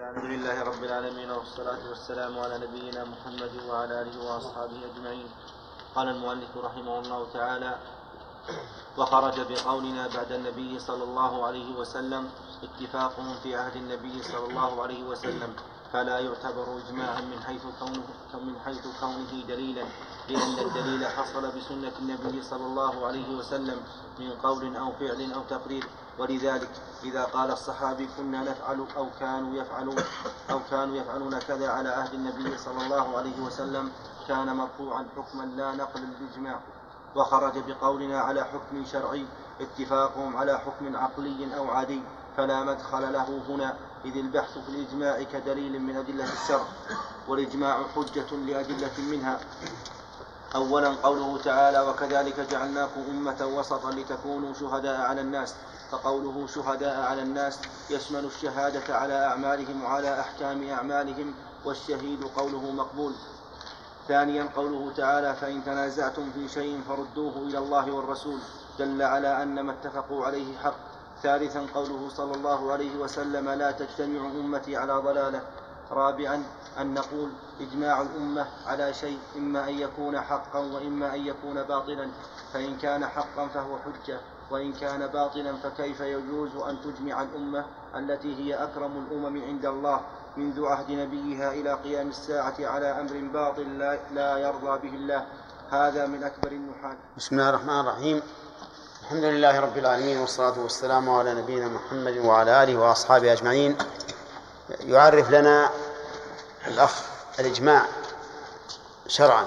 الحمد لله رب العالمين، والصلاة والسلام على نبينا محمد وعلى آله وأصحابه أجمعين. قال المؤلف رحمه الله تعالى: وخرج بقولنا بعد النبي صلى الله عليه وسلم اتفاقهم في عهد النبي صلى الله عليه وسلم، فلا يعتبر إجماعا من حيث كونه دليلا، لأن الدليل حصل بسنة النبي صلى الله عليه وسلم من قول أو فعل أو تقرير. ولذلك إذا قال الصحابي كنا نفعل أو كانوا يفعلون كذا على عهد النبي صلى الله عليه وسلم كان مرفوعا حكما لا نقل الإجماع. وخرج بقولنا على حكم شرعي اتفاقهم على حكم عقلي أو عادي، فلا مدخل له هنا، إذ البحث في الإجماع كدليل من أدلة الشرع، والإجماع حجة لأدلة منها. أولا قوله تعالى: وكذلك جعلناكم أمة وسطا لتكونوا شهداء على الناس، فقوله شهداء على الناس يشمل الشهادة على أعمالهم وعلى أحكام أعمالهم، والشهيد قوله مقبول. ثانيا قوله تعالى: فإن تنازعتم في شيء فردوه إلى الله والرسول، دل على أن ما اتفقوا عليه حق. ثالثا قوله صلى الله عليه وسلم: لا تجتمع أمتي على ضلالة. رابعا أن نقول إجماع الأمة على شيء إما أن يكون حقا وإما أن يكون باطلا، فإن كان حقا فهو حجة، وإن كان باطلا فكيف يجوز أن تجمع الأمة التي هي أكرم الأمم عند الله منذ عهد نبيها إلى قيام الساعة على أمر باطل لا يرضى به الله؟ هذا من أكبر النحال. بسم الله الرحمن الرحيم. الحمد لله رب العالمين، والصلاة والسلام على نبينا محمد وعلى آله وأصحابه أجمعين. يعرف لنا الأخ الإجماع شرعا.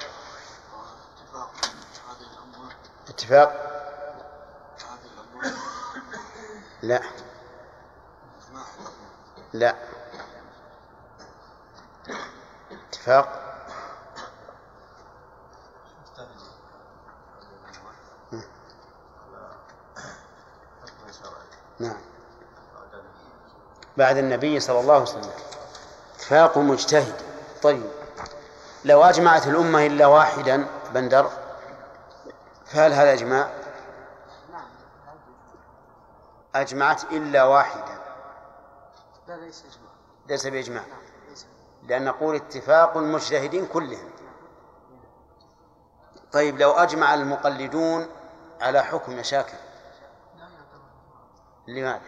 اتفاق لا لا اتفاق نعم بعد النبي صلى الله عليه وسلم اتفاق مجتهد. طيب، لو أجمعت الأمة إلا واحدا بندر، فهل هذا إجماع؟ أجمعت إلا واحدا، ليس بإجماع، لأن نقول اتفاق المجتهدين كلهم. طيب، لو أجمع المقلدون على حكم مشاكل، لماذا؟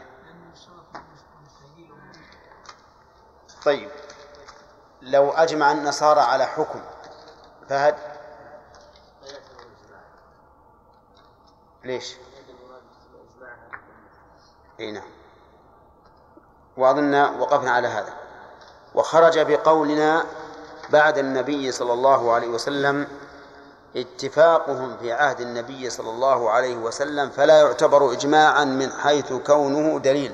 طيب، لو أجمع النصارى على حكم، فهد ليش؟ نعم، وأظن وقفنا على هذا. وخرج بقولنا بعد النبي صلى الله عليه وسلم اتفاقهم في عهد النبي صلى الله عليه وسلم فلا يعتبر إجماعا من حيث كونه دليلا.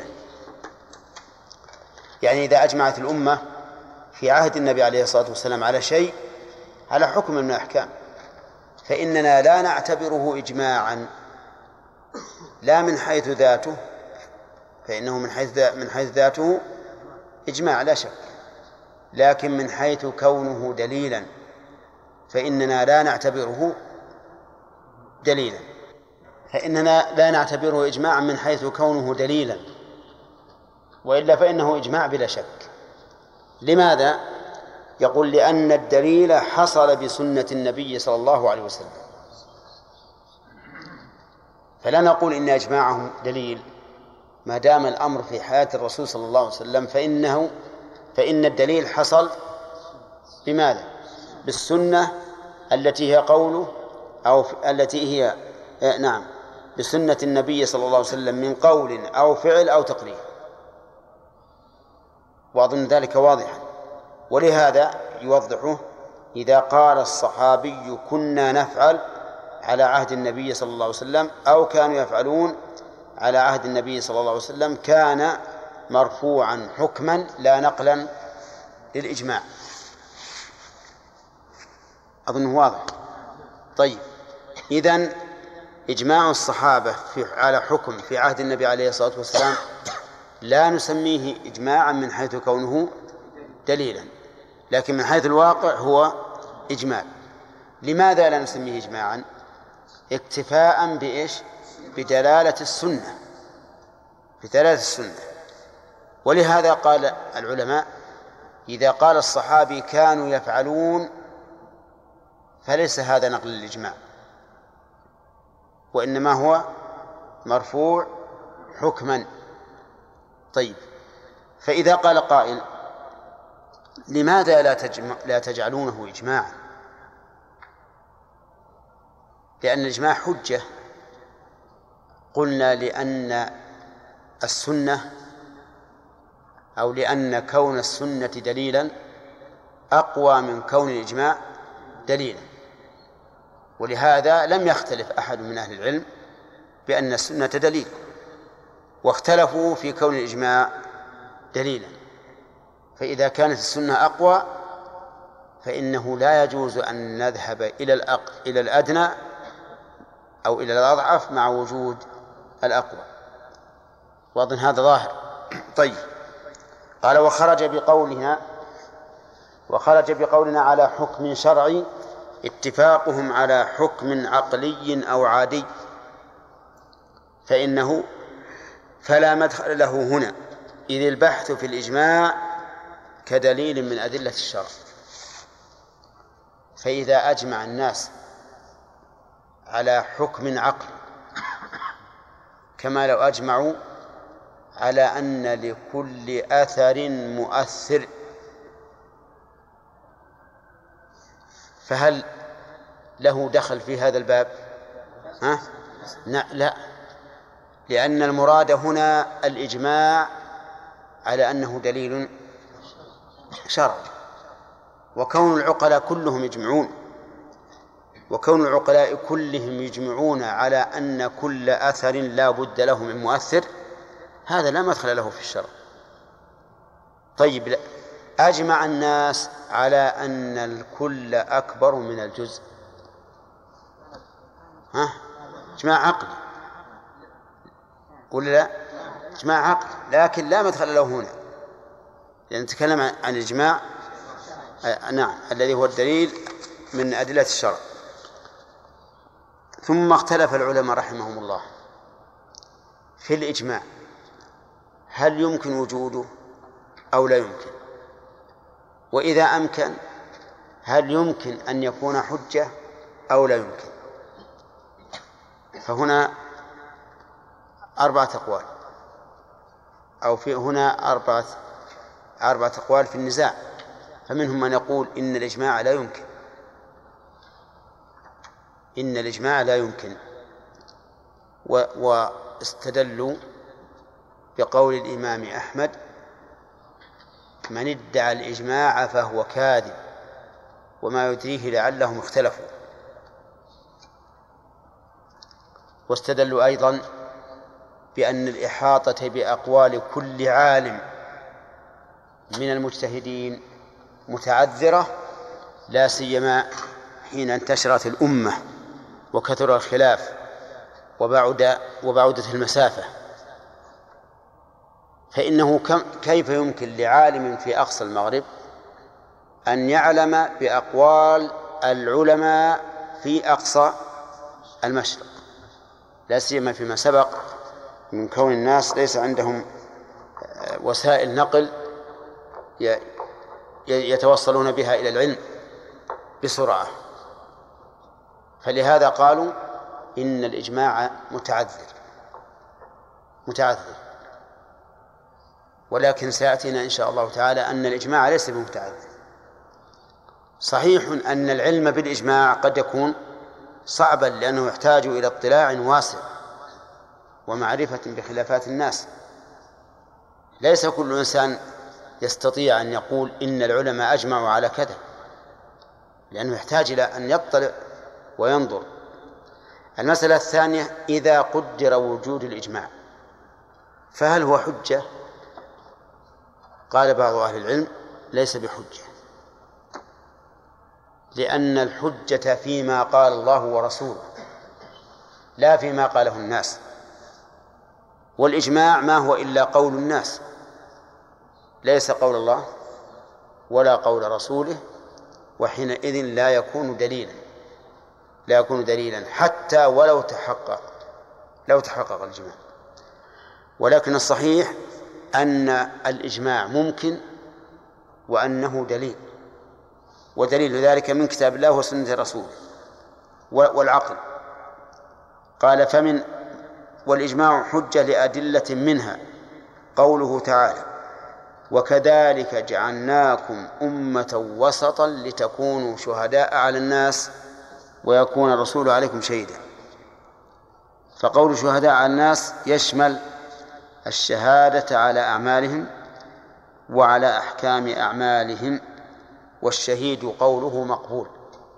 يعني إذا أجمعت الأمة في عهد النبي عليه الصلاة والسلام على شيء، على حكم من الأحكام، فإننا لا نعتبره إجماعا، لا من حيث ذاته، فإنه من حيث ذاته إجماع لا شك، لكن من حيث كونه دليلا فإننا لا نعتبره دليلا، فإننا لا نعتبره إجماعا من حيث كونه دليلا، وإلا فإنه إجماع بلا شك. لماذا؟ يقول: لأن الدليل حصل بسنة النبي صلى الله عليه وسلم، فلا نقول إن إجماعهم دليل ما دام الأمر في حياة الرسول صلى الله عليه وسلم، فإن الدليل حصل بماذا؟ بالسنة التي هي قوله، أو التي هي نعم بسنة النبي صلى الله عليه وسلم من قول أو فعل أو تقرير، وأظن ذلك واضحا. ولهذا يوضحه إذا قال الصحابي كنا نفعل على عهد النبي صلى الله عليه وسلم أو كانوا يفعلون على عهد النبي صلى الله عليه وسلم، كان مرفوعا حكما لا نقلا للإجماع. أظنه واضح. طيب، إذن إجماع الصحابة على حكم في عهد النبي عليه الصلاة والسلام لا نسميه إجماعا من حيث كونه دليلا، لكن من حيث الواقع هو إجماع. لماذا لا نسميه إجماعا؟ اكتفاء بإيش؟ بدلالة السنة، ولهذا قال العلماء إذا قال الصحابي كانوا يفعلون فليس هذا نقل الإجماع، وإنما هو مرفوع حكما. طيب، فإذا قال قائل لماذا لا تجعلونه إجماعا؟ لأن الإجماع حجة. قلنا لأن السنة أو لأن كون السنة دليلا أقوى من كون الإجماع دليلا، ولهذا لم يختلف أحد من أهل العلم بأن السنة دليل، واختلفوا في كون الإجماع دليلا. فإذا كانت السنة أقوى فإنه لا يجوز أن نذهب إلى الأدنى أو إلى الأضعف مع وجود الأقوى. وأظن هذا ظاهر. طيب، قال وخرج بقولنا على حكم شرعي اتفاقهم على حكم عقلي أو عادي فلا مدخل له هنا، إذ البحث في الإجماع كدليل من أدلة الشرع. فإذا أجمع الناس على حكم عقل كما لو أجمعوا على أن لكل أثر مؤثر، فهل له دخل في هذا الباب؟ لا، لأن المراد هنا الإجماع على أنه دليل شرعي، وكون العقلاء كلهم يجمعون على أن كل أثر لا بد له من مؤثر، هذا لا مدخل له في الشرع. طيب، لا. أجمع الناس على أن الكل أكبر من الجزء، إجماع عقل ولا لا؟ إجماع عقل، لكن لا مدخل له هنا، لأن نتكلم عن الإجماع الذي هو الدليل من أدلة الشرع. ثم اختلف العلماء رحمهم الله في الإجماع، هل يمكن وجوده أو لا يمكن؟ وإذا أمكن هل يمكن أن يكون حجة أو لا يمكن؟ فهنا 4 أقوال، أو في هنا 4 أقوال في النزاع. فمنهم من يقول إن الإجماع لا يمكن، واستدلوا بقول الإمام أحمد: من ادعى الإجماع فهو كاذب، وما يدريه لعلهم اختلفوا. واستدلوا أيضا بأن الإحاطة بأقوال كل عالم من المجتهدين متعذرة، لا سيما حين انتشرت الأمة وكثر الخلاف وبعدت المسافة، فإنه كيف يمكن لعالم في أقصى المغرب أن يعلم بأقوال العلماء في أقصى المشرق، لا سيما فيما سبق من كون الناس ليس عندهم وسائل نقل يتوصلون بها إلى العلم بسرعة. فلهذا قالوا إن الإجماع متعذر، ولكن سيأتينا إن شاء الله تعالى أن الإجماع ليس بمتعذر. صحيح أن العلم بالإجماع قد يكون صعبا، لأنه يحتاج إلى اطلاع واسع ومعرفة بخلافات الناس. ليس كل إنسان يستطيع أن يقول إن العلماء أجمعوا على كذا، لأنه يحتاج إلى أن يطلع وينظر. المسألة الثانية: إذا قدر وجود الإجماع فهل هو حجة؟ قال بعض أهل العلم: ليس بحجة، لأن الحجة فيما قال الله ورسوله لا فيما قاله الناس، والإجماع ما هو إلا قول الناس، ليس قول الله ولا قول رسوله، وحينئذ لا يكون دليلا حتى ولو تحقق الإجماع. ولكن الصحيح أن الإجماع ممكن وأنه دليل، ودليل ذلك من كتاب الله وسنة رسوله والعقل. قال والإجماع حجة لأدلة منها قوله تعالى: وكذلك جعلناكم أمة وسطا لتكونوا شهداء على الناس ويكون الرسول عليكم شهيدا. فقول شهداء على الناس يشمل الشهادة على أعمالهم وعلى أحكام أعمالهم، والشهيد قوله مقبول.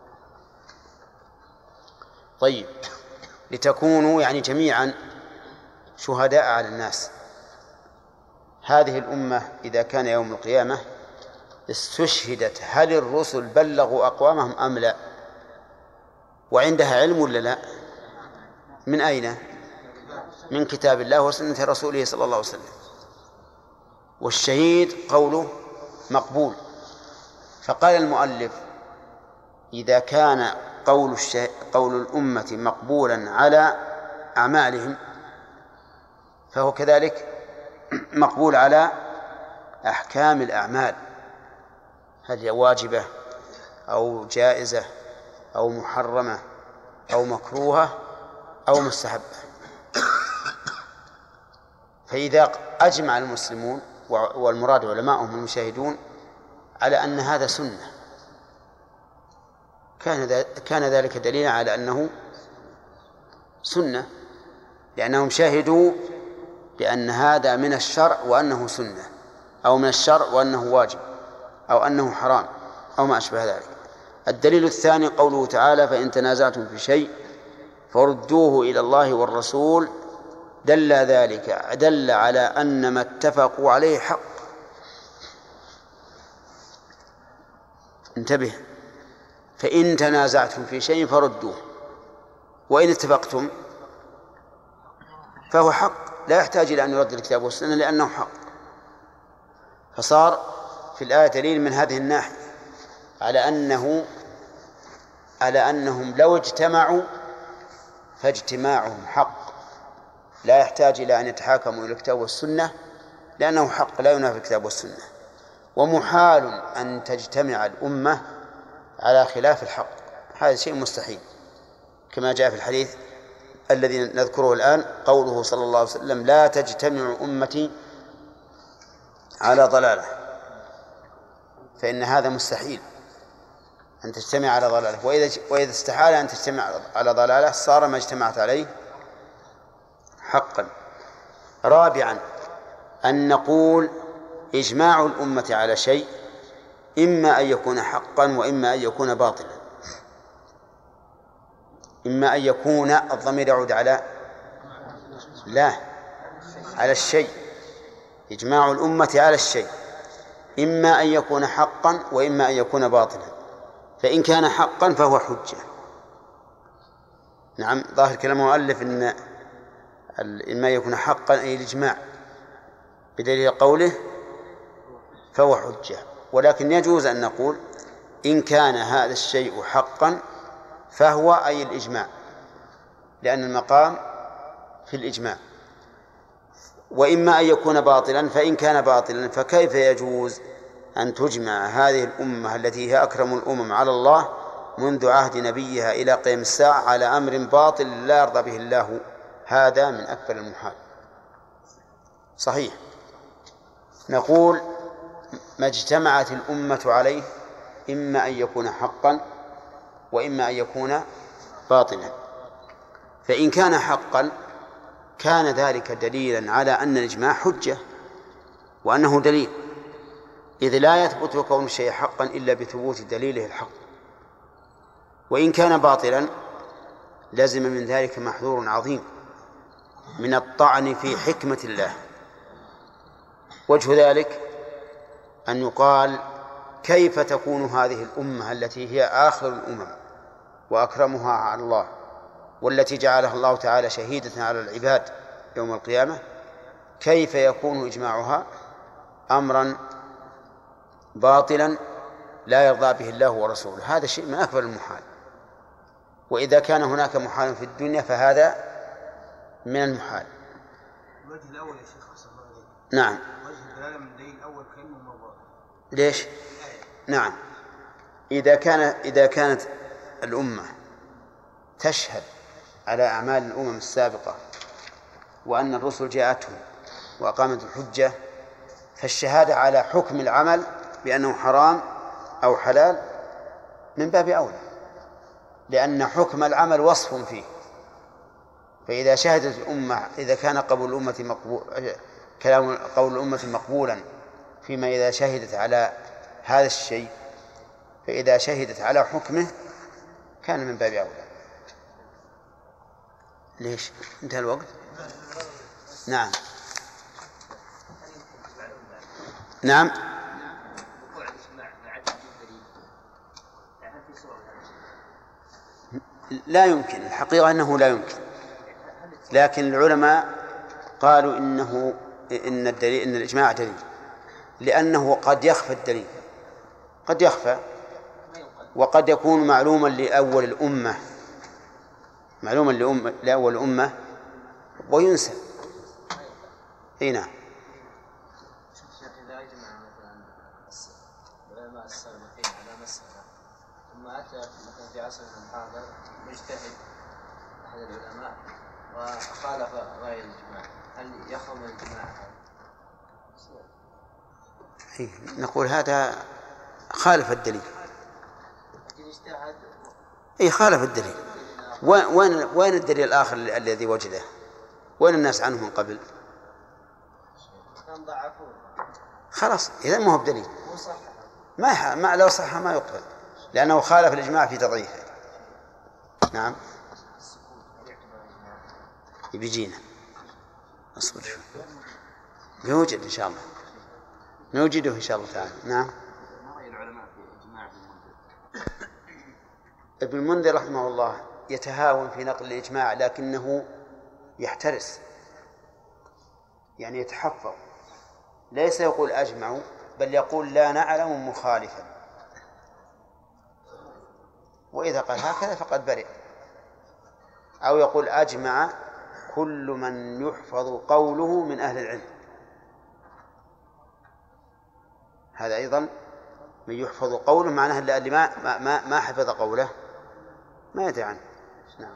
طيب، لتكونوا يعني جميعا شهداء على الناس. هذه الأمة إذا كان يوم القيامة استشهدت، هل الرسل بلغوا أقوامهم أم لا؟ وعندها علم ولا لا؟ من أين؟ من كتاب الله وسنة رسوله صلى الله عليه وسلم. والشهيد قوله مقبول. فقال المؤلف: إذا كان قول الأمة مقبولا على أعمالهم فهو كذلك مقبول على أحكام الأعمال، هل هي واجبة أو جائزة أو محرمة أو مكروهة أو مستحبة. فإذا أجمع المسلمون والمراد علماءهم المشاهدون على أن هذا سنة كان ذلك دليلا على أنه سنة، لأنهم شاهدوا بأن هذا من الشرع وأنه سنة، أو من الشرع وأنه واجب، أو أنه حرام، أو ما أشبه ذلك. الدليل الثاني قوله تعالى: فإن تنازعتم في شيء فردوه إلى الله والرسول، دل على أن ما اتفقوا عليه حق. انتبه: فإن تنازعتم في شيء فردوه، وإن اتفقتم فهو حق، لا يحتاج إلى أن يرد الكتاب والسنة لأنه حق. فصار في الآية دليل من هذه الناحية على أنهم لو اجتمعوا فاجتماعهم حق، لا يحتاج إلى أن يتحاكموا إلى الكتاب والسنة لأنه حق لا ينافي الكتاب والسنة. ومحال أن تجتمع الأمة على خلاف الحق، هذا شيء مستحيل، كما جاء في الحديث الذي نذكره الآن قوله صلى الله عليه وسلم: لا تجتمع أمتي على ضلالة. فإن هذا مستحيل أن تجتمع على ضلالة، وإذا استحال أن تجتمع على ضلالة صار ما اجتمعت عليه حقا. رابعا، أن نقول إجماع الأمة على شيء إما أن يكون حقا وإما أن يكون باطلا. إما أن يكون، الضمير يعود على الشيء، إجماع الأمة على الشيء إما أن يكون حقا وإما أن يكون باطلا. فإن كان حقا فهو حجة. نعم، ظاهر كلام المؤلف إن إما يكون حقا أي الإجماع بدليل قوله فهو حجة. ولكن يجوز أن نقول إن كان هذا الشيء حقا فهو أي الإجماع، لأن المقام في الإجماع. وإما أن يكون باطلا، فإن كان باطلا فكيف يجوز أن تجمع هذه الأمة التي هي أكرم الأمم على الله منذ عهد نبيها إلى قيام الساعة على أمر باطل لا يرضى به الله؟ هذا من أكبر المحال. صحيح، نقول ما اجتمعت الأمة عليه إما أن يكون حقا وإما أن يكون باطلا. فإن كان حقا كان ذلك دليلا على أن الإجماع حجة وأنه دليل، إذ لا يثبت كون الشيء حقا إلا بثبوت دليله الحق. وإن كان باطلا لازم من ذلك محذور عظيم من الطعن في حكمة الله. وجه ذلك أن يقال: كيف تكون هذه الأمة التي هي آخر الأمم وأكرمها على الله والتي جعلها الله تعالى شهيدة على العباد يوم القيامة، كيف يكون إجماعها أمرا باطلا لا يرضى به الله ورسوله؟ هذا شيء من أكبر المحال. وإذا كان هناك محال في الدنيا فهذا من المحال. الوجه الأول يا شيخ أحسن الله عليك، نعم. وجه الدلالة من الدليل الأول كأنه موضوع. ليش؟ نعم، إذا كانت الأمة تشهد على أعمال الأمم السابقة وأن الرسل جاءتهم وأقامت الحجة، فالشهادة على حكم العمل بأنه حرام أو حلال من باب أولى، لأن حكم العمل وصف فيه. فإذا شهدت الأمة، إذا كان قول الأمة مقبولا فيما إذا شهدت على هذا الشيء، فإذا شهدت على حكمه كان من باب أولى. ليش؟ انتهى الوقت؟ نعم. نعم. لا يمكن، الحقيقة أنه لا يمكن، لكن العلماء قالوا إن الإجماع دليل، لأنه قد يخفى الدليل، قد يخفى، وقد يكون معلوما لأول الأمة، لأول الأمة وينسى. هنا إذا أجمع مثلا العلماء السابقين على مسألة ثم أتى مثلا في عصرنا الحاضر مجتهد أحد العلماء وخالف رأي الإجماع، هل يخرج من الإجماع؟ نقول هذا خالف الدليل. اجتهد. خالف الدليل. وين الدليل الآخر الذي وجده؟ وين الناس عنه من قبل؟ كان ضعفوه. خلاص إذا ما هو بدليل. ما لو صح ما يقبل، لأنه خالف الإجماع في تضعيفه. نعم. بيجينا اصبر شوي، بيوجد إن شاء الله، نوجده إن شاء الله تعالى. نعم. ما رأي العلماء في إجماع ابن المنذر رحمه الله يتهاون في نقل الإجماع، لكنه يحترس، يعني يتحفظ، ليس يقول أجمعوا، بل يقول لا نعلم مخالفا، وإذا قال هكذا فقد برئ. أو يقول أجمع كل من يحفظ قوله من أهل العلم، هذا أيضا من يحفظ قوله، معناه اللي ما حفظ قوله ما يدري عنه. نعم.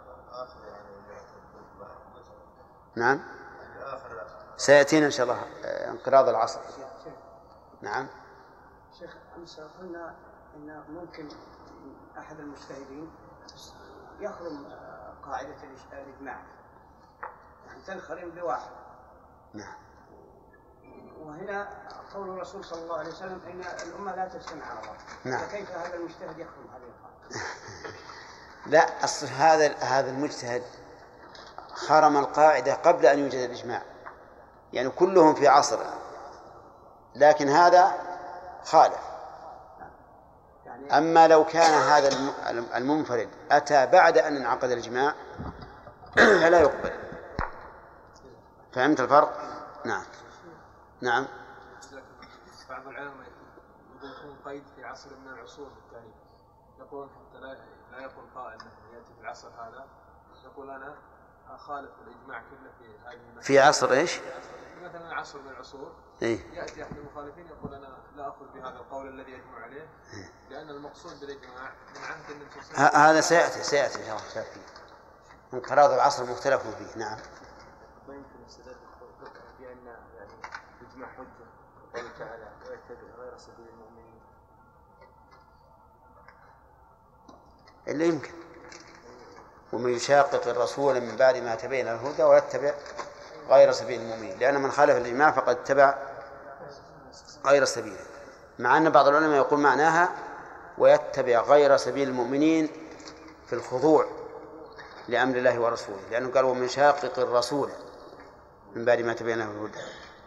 نعم. سيأتينا إن شاء الله انقراض العصر. نعم. شيخ أمس قلنا إن ممكن أحد المجتهدين يخرم قاعدة الإجماع، يعني تنخرم بواحد. نعم. وهنا قول الرسول صلى الله عليه وسلم إن الأمة لا تجتمع على الله. نعم. فكيف هذا المجتهد يخرم هذه القاعدة؟ لا، أصل هذا المجتهد خرم القاعدة قبل أن يوجد الإجماع، يعني كلهم في عصر، لكن هذا خالف. أما لو كان هذا المنفرد أتى بعد أن انعقد الإجماع فلا يقبل. فهمت الفرق؟ نعم. نعم. بعض العلماء يضيفون قيد في عصر من العصور التالية، يقولون حتى لا يقول قائل مثلا يأتي في العصر هذا يقول أنا أخالف الإجماع كله في هذه المسألة. في عصر إيش؟ مثلا عصر من العصور يأتي أحد المخالفين يقول أنا لا أخذ بهذا القول الذي يجمع عليه، لأن المقصود بالإجماع من عهد النبي صلى الله عليه وسلم. هذا سيأتي إن شاء الله انقراض العصر مختلف فيه. نعم. ما يمكن استدلال بأن يعني الإجماع حجة قوله تعالى ويتبع غير سبيل المؤمنين. إلا يمكن. ومن يشاقق الرسول من بعد ما تبين الهدى ويتبع غير سبيل المؤمنين، لأن من خالف الإجماع فقد اتبع غير سبيله، مع أن بعض العلماء يقول معناها ويتبع غير سبيل المؤمنين في الخضوع لأمر الله ورسوله، لأنه قال ومن شاقق الرسول من بعد ما تبين له الهدى.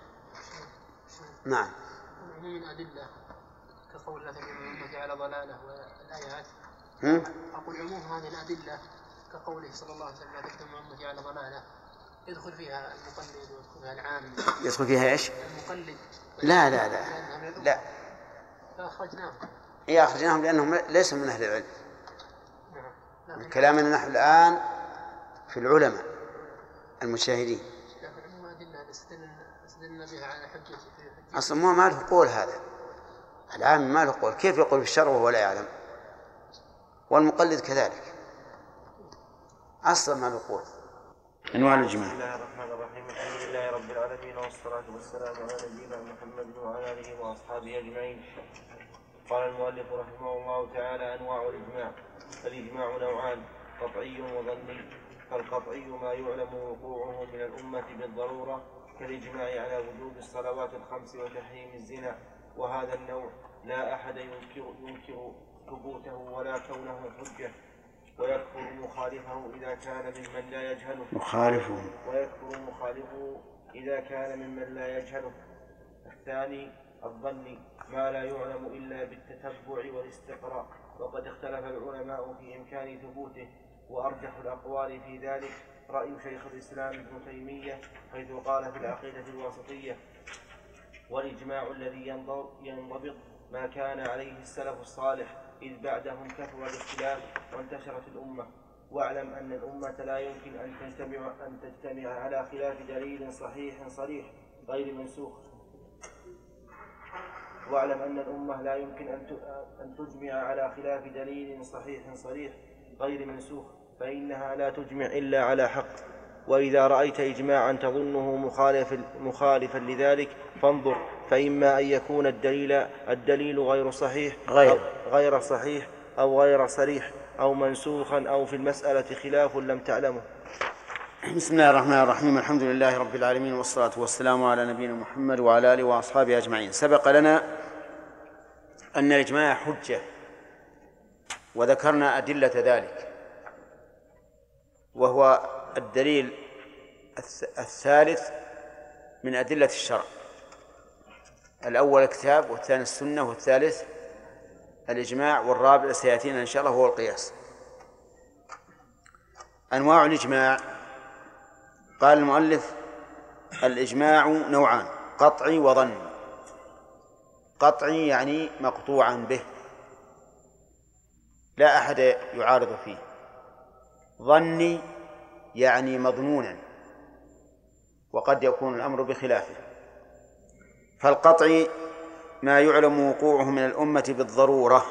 نعم. من أدلة كقول لا تجد الأمة على ضلالة والآيات. أقول عموم هذه الأدلة كقوله صلى الله عليه وسلم لا تجد الأمة على ضلالة يدخل فيها المقلد ويدخل فيها العام. يدخل فيها إيش؟ المقلد. لا لا لا لا. أخرجناهم. أخرجناهم لأنهم ليسوا من أهل العلم. كلامنا نحن الآن في العلماء المجتهدين. لكن عموم أدلة استدلنا يقولون بها على حجة أصلا ما له قول هذا، العام ما له قول، كيف يقول في الشرع وهو لا يعلم؟ والمقلد كذلك أصلا ما له قول. أنواع الإجماع. بسم الله الرحمن الرحيم، الحمد لله رب العالمين، والصلاة والسلام على نبينا محمد وعلى آله وأصحابه أجمعين. قال المؤلف رحمه الله تعالى: أنواع الإجماع. الإجماع نوعان: قطعي وظني. فالقطعي ما يعلم وقوعه من الأمة بالضرورة، كالإجماع على وجوب الصلوات الخمس وتحريم الزنا، وهذا النوع لا أحد ينكر ثبوته ولا كونه حجة، ويكفر مخالفه إذا كان ممن لا يجهله. ويكفر مخالفه إذا كان ممن لا يجهله. الثاني الظن، ما لا يعلم إلا بالتتبع والاستقراء، وقد اختلف العلماء في إمكان ثبوته، وأرجح الأقوال في ذلك رأي شيخ الإسلام ابن تيمية، حيث قال في العقيدة الواسطية: والإجماع الذي ينضبط ما كان عليه السلف الصالح، إذ بعدهم كثر الاختلاف وانتشرت الأمة. واعلم أن الأمة لا يمكن أن تجتمع على خلاف دليل صحيح صريح غير منسوخ. واعلم أن الأمة لا يمكن أن تجمع على خلاف دليل صحيح صريح غير منسوخ، فإنها لا تجمع إلا على حق. وإذا رأيت إجماعا تظنه مخالفا لذلك فانظر، فإما أن يكون الدليل غير صحيح أو غير صريح أو منسوخا، أو في المسألة خلاف لم تعلمه. بسم الله الرحمن الرحيم، الحمد لله رب العالمين، والصلاة والسلام على نبينا محمد وعلى آله وأصحابه أجمعين. سبق لنا أن الإجماع حجة، وذكرنا أدلة ذلك، وهو الدليل الثالث من أدلة الشرع. الأول الكتاب، والثاني السنة، والثالث الإجماع، والرابع سيأتينا إن شاء الله هو القياس. أنواع الإجماع. قال المؤلف: الإجماع نوعان: قطعي وظني. قطعي يعني مقطوعا به، لا أحد يعارض فيه. ظني يعني مظنونا، وقد يكون الأمر بخلافه. فالقطعي ما يعلم وقوعه من الأمة بالضرورة،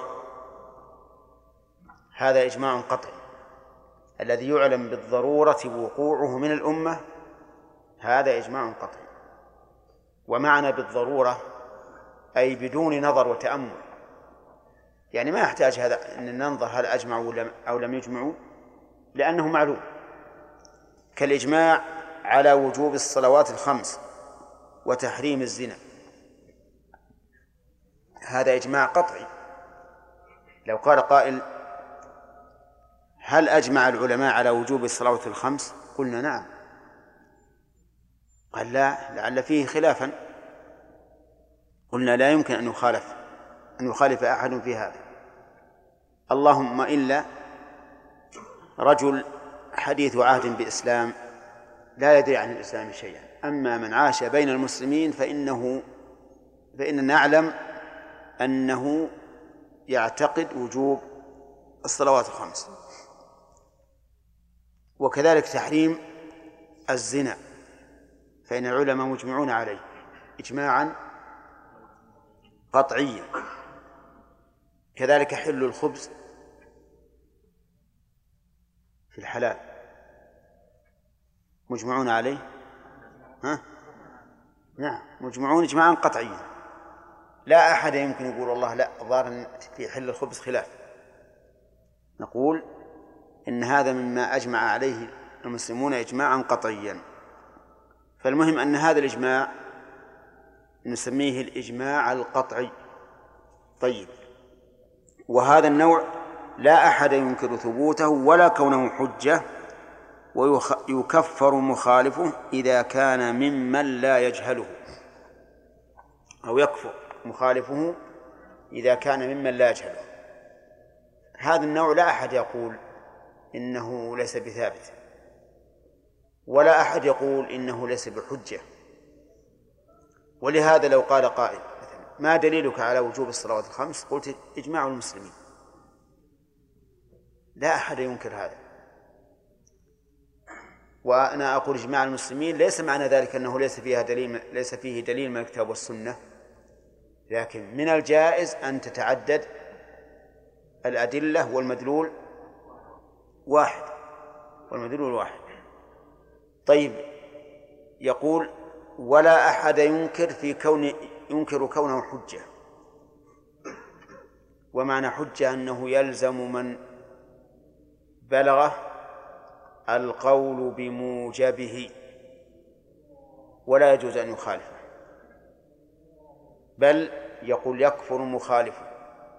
هذا إجماع قطعي. الذي يعلم بالضرورة وقوعه من الأمة هذا إجماع قطعي. ومعنى بالضرورة أي بدون نظر وتأمل، يعني ما يحتاج هذا أن ننظر هل أجمعوا أو لم يجمعوا، لأنه معلوم. كالإجماع على وجوب الصلوات الخمس وتحريم الزنا، هذا إجماع قطعي. لو قال قائل: هل أجمع العلماء على وجوب الصلوات الخمس؟ قلنا نعم. قال لا، لعل فيه خلافا. قلنا لا يمكن أن يخالف أحد في هذا، اللهم إلا رجل حديث عهد بإسلام لا يدري عن الإسلام شيئا. أما من عاش بين المسلمين فإننا نعلم أنه يعتقد وجوب الصلوات الخمس. وكذلك تحريم الزنا، فإن العلماء مجمعون عليه إجماعا قطعيا. كذلك حل الخبز في الحلال مجمعون عليه، نعم، مجمعون إجماعا قطعيا. لا أحد يمكن يقول والله لا، ظاهر في حل الخبز خلاف. نقول إن هذا مما أجمع عليه المسلمون إجماعا قطعيا. فالمهم أن هذا الإجماع نسميه الإجماع القطعي. طيب، وهذا النوع لا أحد ينكر ثبوته ولا كونه حجة، ويكفر مخالفه إذا كان ممن لا يجهله، أو يكفر مخالفه إذا كان ممن لا يجهله. هذا النوع لا أحد يقول إنه ليس بثابت، ولا أحد يقول إنه ليس بحجة. ولهذا لو قال قائل: ما دليلك على وجوب الصلوات الخمس؟ قلت: إجماع المسلمين. لا أحد ينكر هذا. وأنا أقول إجماع المسلمين ليس معنى ذلك أنه ليس فيه دليل من الكتاب والسنة، لكن من الجائز أن تتعدد الأدلة والمدلول واحد. طيب، يقول ولا أحد ينكر كونه حجة. ومعنى حجة أنه يلزم من بلغه القول بموجبه ولا يجوز أن يخالفه، بل يقول يكفر مخالفه.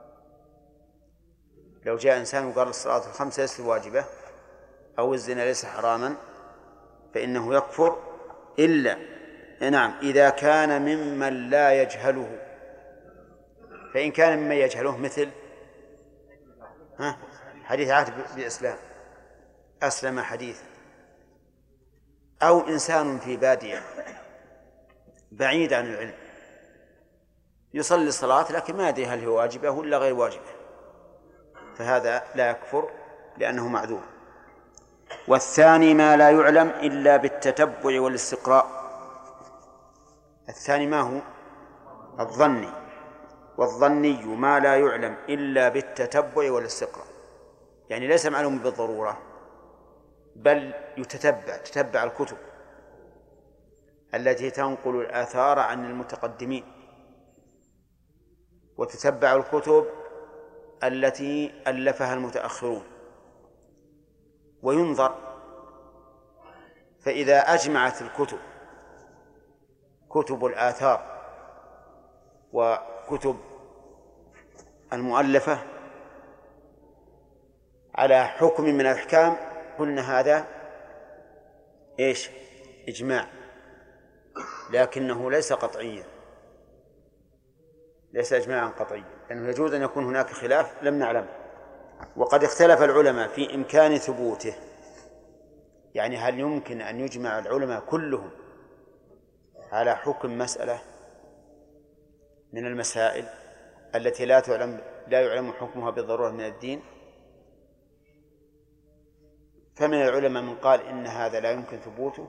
لو جاء إنسان وقال الصلاة الخمس ليست واجبة أو الزنا ليس حراما فإنه يكفر، إلا إذا كان ممن لا يجهله. فإن كان ممن يجهله مثل حديث عهد بالإسلام أسلم حديثا، أو إنسان في بادية بعيد عن العلم يصلي الصلاة لكن ما يدري هل هي واجبة ولا غير واجبة، فهذا لا يكفر لأنه معذور. والثاني ما لا يعلم إلا بالتتبع والاستقراء. الثاني ما هو؟ الظني. والظني ما لا يعلم إلا بالتتبع والاستقراء، يعني ليس معلوم بالضرورة، بل تتبع الكتب التي تنقل الآثار عن المتقدمين، وتتبع الكتب التي ألفها المتأخرون، وينظر. فإذا أجمعت الكتب، كتب الآثار وكتب المؤلفة، على حكم من الأحكام، قلنا هذا إجماع، لكنه ليس قطعيا، ليس إجماعا قطعيا، لأنه يجوز أن يكون هناك خلاف لم نعلم. وقد اختلف العلماء في إمكان ثبوته، يعني هل يمكن أن يجمع العلماء كلهم على حكم مسألة من المسائل التي لا يعلم حكمها بالضرورة من الدين؟ فمن العلماء من قال إن هذا لا يمكن ثبوته،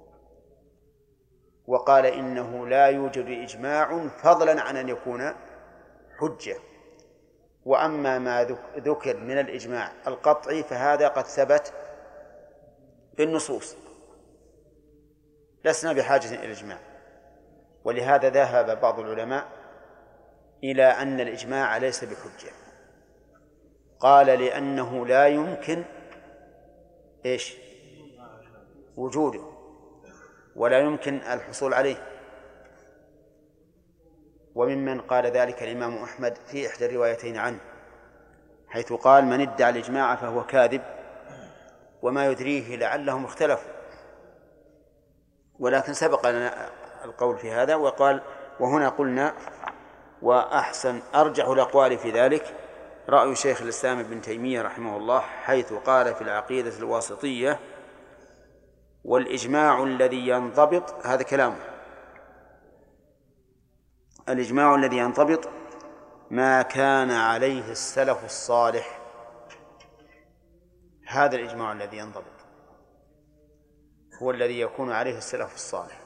وقال إنه لا يوجد إجماع فضلا عن أن يكون حجة. وأما ما ذكر من الإجماع القطعي فهذا قد ثبت بالنصوص، لسنا بحاجة إلى الإجماع. ولهذا ذهب بعض العلماء إلى أن الإجماع ليس بحجة، قال لأنه لا يمكن وجوده ولا يمكن الحصول عليه. وممن قال ذلك الإمام أحمد في إحدى الروايتين عنه، حيث قال من ادعى الإجماع فهو كاذب وما يدريه لعلهم اختلفوا. ولكن سبق لنا القول في هذا، وقال وهنا قلنا وأحسن أرجح الأقوال في ذلك رأي شيخ الإسلام ابن تيمية رحمه الله، حيث قال في العقيدة الواسطية والإجماع الذي ينضبط، هذا كلامه، الإجماع الذي ينضبط ما كان عليه السلف الصالح. هذا الإجماع الذي ينضبط هو الذي يكون عليه السلف الصالح.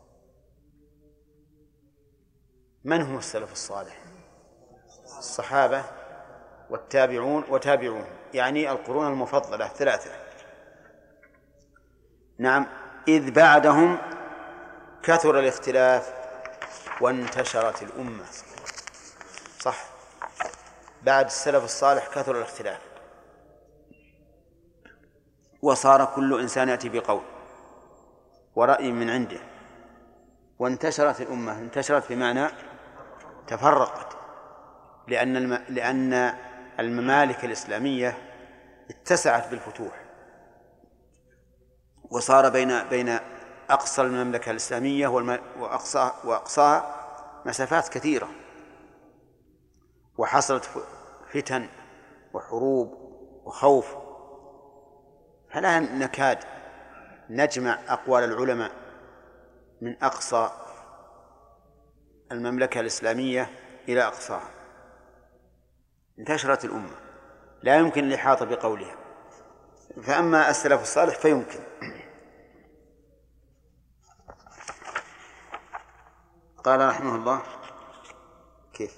من هم السلف الصالح؟ الصحابة والتابعون وتابعون، يعني القرون المفضلة الثلاثة. نعم، إذ بعدهم كثر الاختلاف وانتشرت الأمة. صح، بعد السلف الصالح كثر الاختلاف وصار كل إنسان يأتي بقول ورأي من عنده، وانتشرت الأمة. انتشرت بمعنى تفرقت، لأن الممالك الإسلامية اتسعت بالفتوح، وصار بين أقصى المملكة الإسلامية وأقصاها مسافات كثيرة، وحصلت فتن وحروب وخوف، فلا نكاد نجمع أقوال العلماء من أقصى المملكة الإسلامية إلى أقصاها. انتشرت الأمة لا يمكن الإحاطة بقولها. فأما السلف الصالح فيمكن. قال رحمه الله كيف؟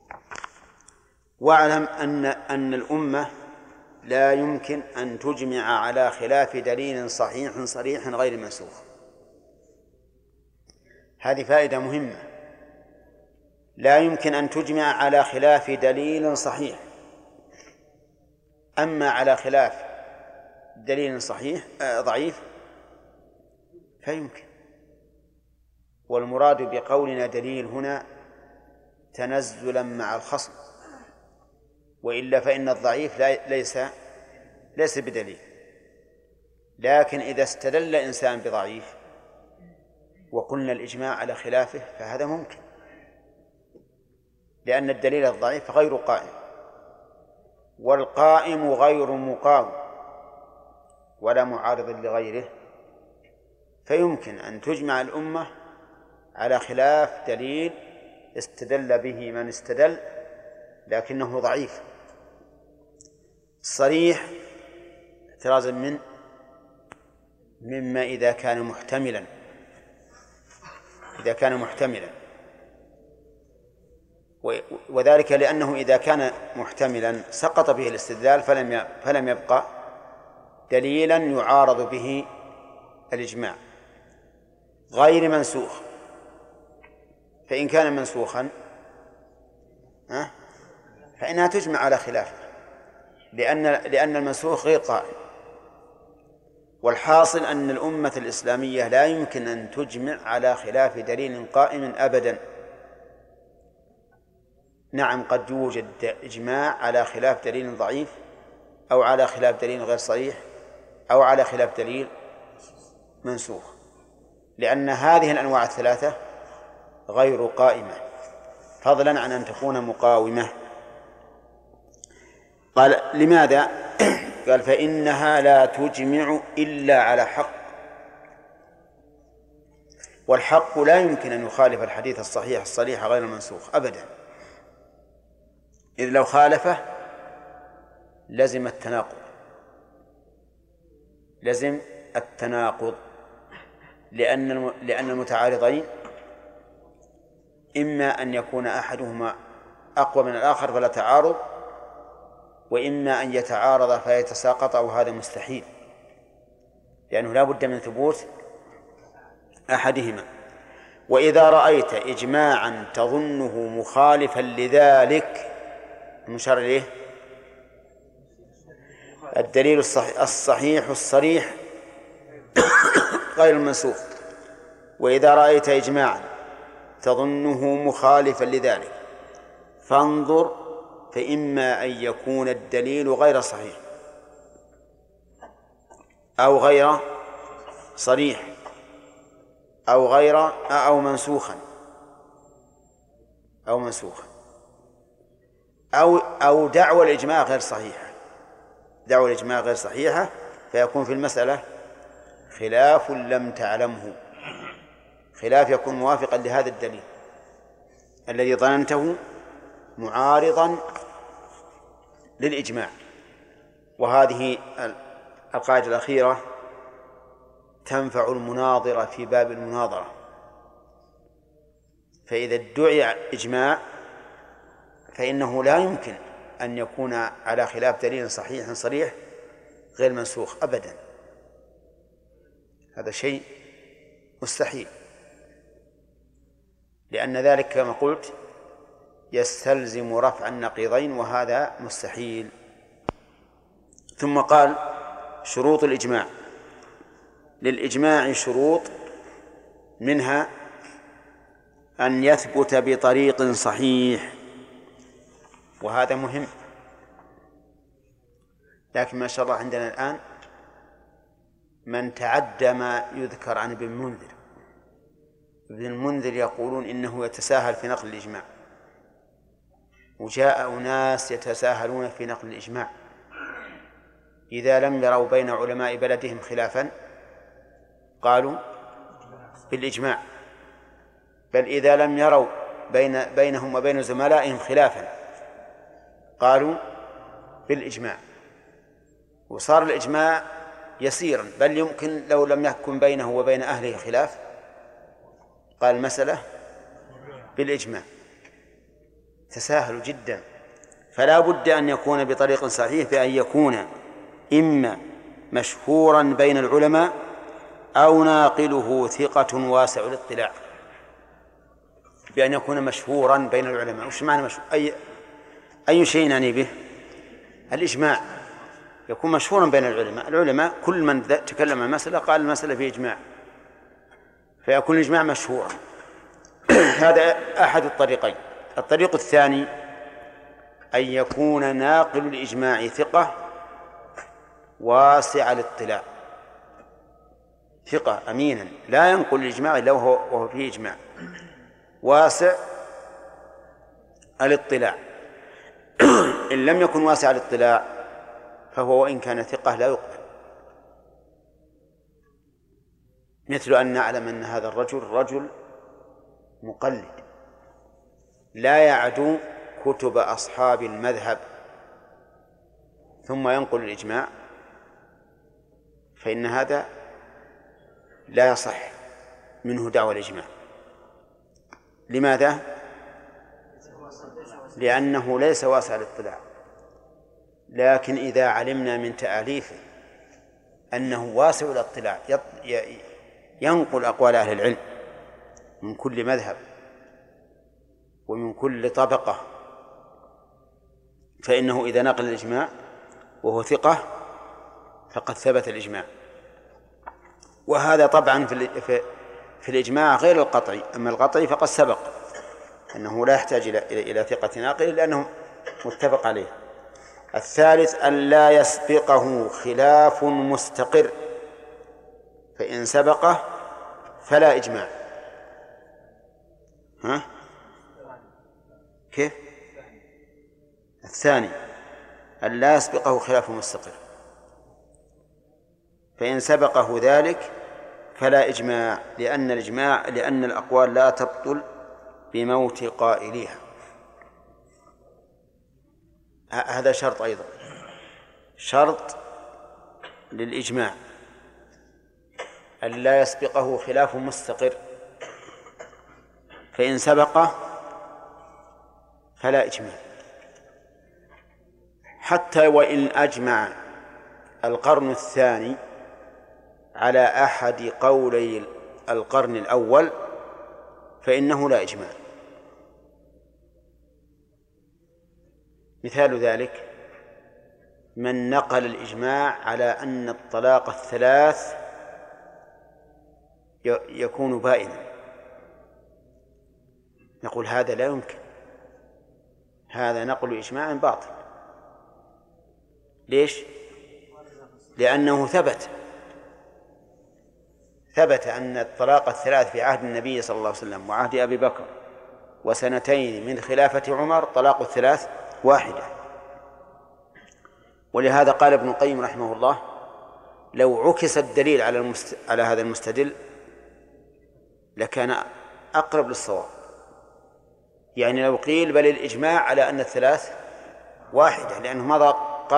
واعلم أن الأمة لا يمكن أن تجمع على خلاف دليل صحيح صريح غير منسوخ. هذه فائدة مهمة. لا يمكن أن تجمع على خلاف دليل صحيح، أما على خلاف دليل صحيح ضعيف فيمكن. والمراد بقولنا دليل هنا تنزلا مع الخصم، وإلا فإن الضعيف ليس بدليل. لكن إذا استدل إنسان بضعيف وقلنا الإجماع على خلافه فهذا ممكن، لأن الدليل الضعيف غير قائم، والقائم غير مقاوم ولا معارض لغيره، فيمكن أن تجمع الأمة على خلاف دليل استدل به من استدل لكنه ضعيف صريح، احترازا مما إذا كان محتملا، وذلك لأنه إذا كان محتملا سقط به الاستدلال فلم يبقى دليلا يعارض به الإجماع غير منسوخ. فإن كان منسوخا فإنها تجمع على خلافه، لأن المنسوخ غير قائم. والحاصل أن الأمة الإسلامية لا يمكن أن تجمع على خلاف دليل قائم أبدا. نعم، قد يوجد إجماع على خلاف دليل ضعيف، أو على خلاف دليل غير صحيح، أو على خلاف دليل منسوخ، لأن هذه الأنواع الثلاثة غير قائمة، فضلا عن أن تكون مقاومة. قال لماذا؟ قال فإنها لا تجمع إلا على حق، والحق لا يمكن أن يخالف الحديث الصحيح الصريح غير المنسوخ أبدا، إذ لو خالفه لزم التناقض، لأن المتعارضين إما أن يكون أحدهما أقوى من الآخر فلا تعارض، وإما أن يتعارض فيتساقط، وهذا مستحيل، لأنه لا بد من ثبوت أحدهما. وإذا رأيت إجماعا تظنه مخالفا لذلك المشار إليه الدليل الصحيح الصريح غير المنسوخ، وإذا رأيت إجماعا تظنه مخالفا لذلك فانظر، فإما أن يكون الدليل غير صحيح أو غير صريح أو منسوخا أو دعوى الإجماع غير صحيحة، فيكون في المسألة خلاف لم تعلمه، خلاف يكون موافقا لهذا الدليل الذي ظننته معارضا للإجماع. وهذه القاعدة الأخيرة تنفع المناظرة في باب المناظرة، فإذا ادعي إجماع فإنه لا يمكن أن يكون على خلاف دليل صحيح صريح غير منسوخ أبدا، هذا شيء مستحيل، لأن ذلك كما قلت يستلزم رفع النقيضين، وهذا مستحيل. ثم قال شروط الإجماع. للإجماع شروط، منها أن يثبت بطريق صحيح، وهذا مهم، لكن ما شاء الله عندنا الآن من تعدى ما يذكر عن ابن المنذر يقولون إنه يتساهل في نقل الإجماع، وجاء أناس يتساهلون في نقل الإجماع إذا لم يروا بين علماء بلدهم خلافا قالوا بالإجماع، بل إذا لم يروا بينهم وبين زملائهم خلافا قالوا بالإجماع، وصار الإجماع يسيرا، بل يمكن لو لم يكن بينه وبين أهله خلاف قال المسألة بالإجماع، تساهل جدا. فلا بد أن يكون بطريق صحيح، بأن يكون إما مشهورا بين العلماء أو ناقله ثقة واسع الاطلاع. بأن يكون مشهورا بين العلماء، وش معنى مشهور؟ أي شيء يعني به؟ الإجماع يكون مشهورا بين العلماء كل من تكلم عن المسألة قال المسألة بإجماع، فيكون الإجماع مشهورا. هذا أحد الطريقين. الطريق الثاني أن يكون ناقل الإجماع ثقة واسع الاطلاع، ثقة أمينا لا ينقل الإجماع إلا وهو فيه إجماع، واسع الاطلاع. إن لم يكن واسع الاطلاع فهو وإن كان ثقة لا يقبل، مثل أن نعلم أن هذا الرجل رجل مقلد لا يعدو كتب أصحاب المذهب ثم ينقل الإجماع، فإن هذا لا يصح منه دعوى الإجماع. لماذا؟ لأنه ليس واسع الاطلاع. لكن إذا علمنا من تأليفه أنه واسع الاطلاع ينقل أقوال أهل العلم من كل مذهب ومن كل طبقة، فإنه إذا نقل الإجماع وهو ثقة فقد ثبت الإجماع. وهذا طبعا في الإجماع غير القطعي. أما القطعي فقد سبق أنه لا يحتاج إلى ثقة ناقل لأنه متفق عليه. الثالث أن لا يسبقه خلاف مستقر، فإن سبقه فلا إجماع. ها؟ كيف؟ الثاني أن لا يسبقه خلاف مستقر، فإن سبقه ذلك فلا إجماع، لأن الأقوال لا تبطل بموت قائلها. هذا شرط أيضا، شرط للإجماع أن لا يسبقه خلاف مستقر، فإن سبقه فلا إجماع. حتى وإن أجمع القرن الثاني على أحد قولي القرن الأول فإنه لا إجماع. مثال ذلك من نقل الإجماع على أن الطلاق الثلاث يكون بائنا، نقول هذا لا يمكن، هذا نقل إجماع باطل. ليش؟ لأنه ثبت أن الطلاق الثلاث في عهد النبي صلى الله عليه وسلم وعهد أبي بكر وسنتين من خلافة عمر طلاق الثلاث واحدة. ولهذا قال ابن القيم رحمه الله لو عكس الدليل على هذا المستدل لكان أقرب للصواب. يعني لو قيل بل الإجماع على أن الثلاث واحدة، لأنه مضى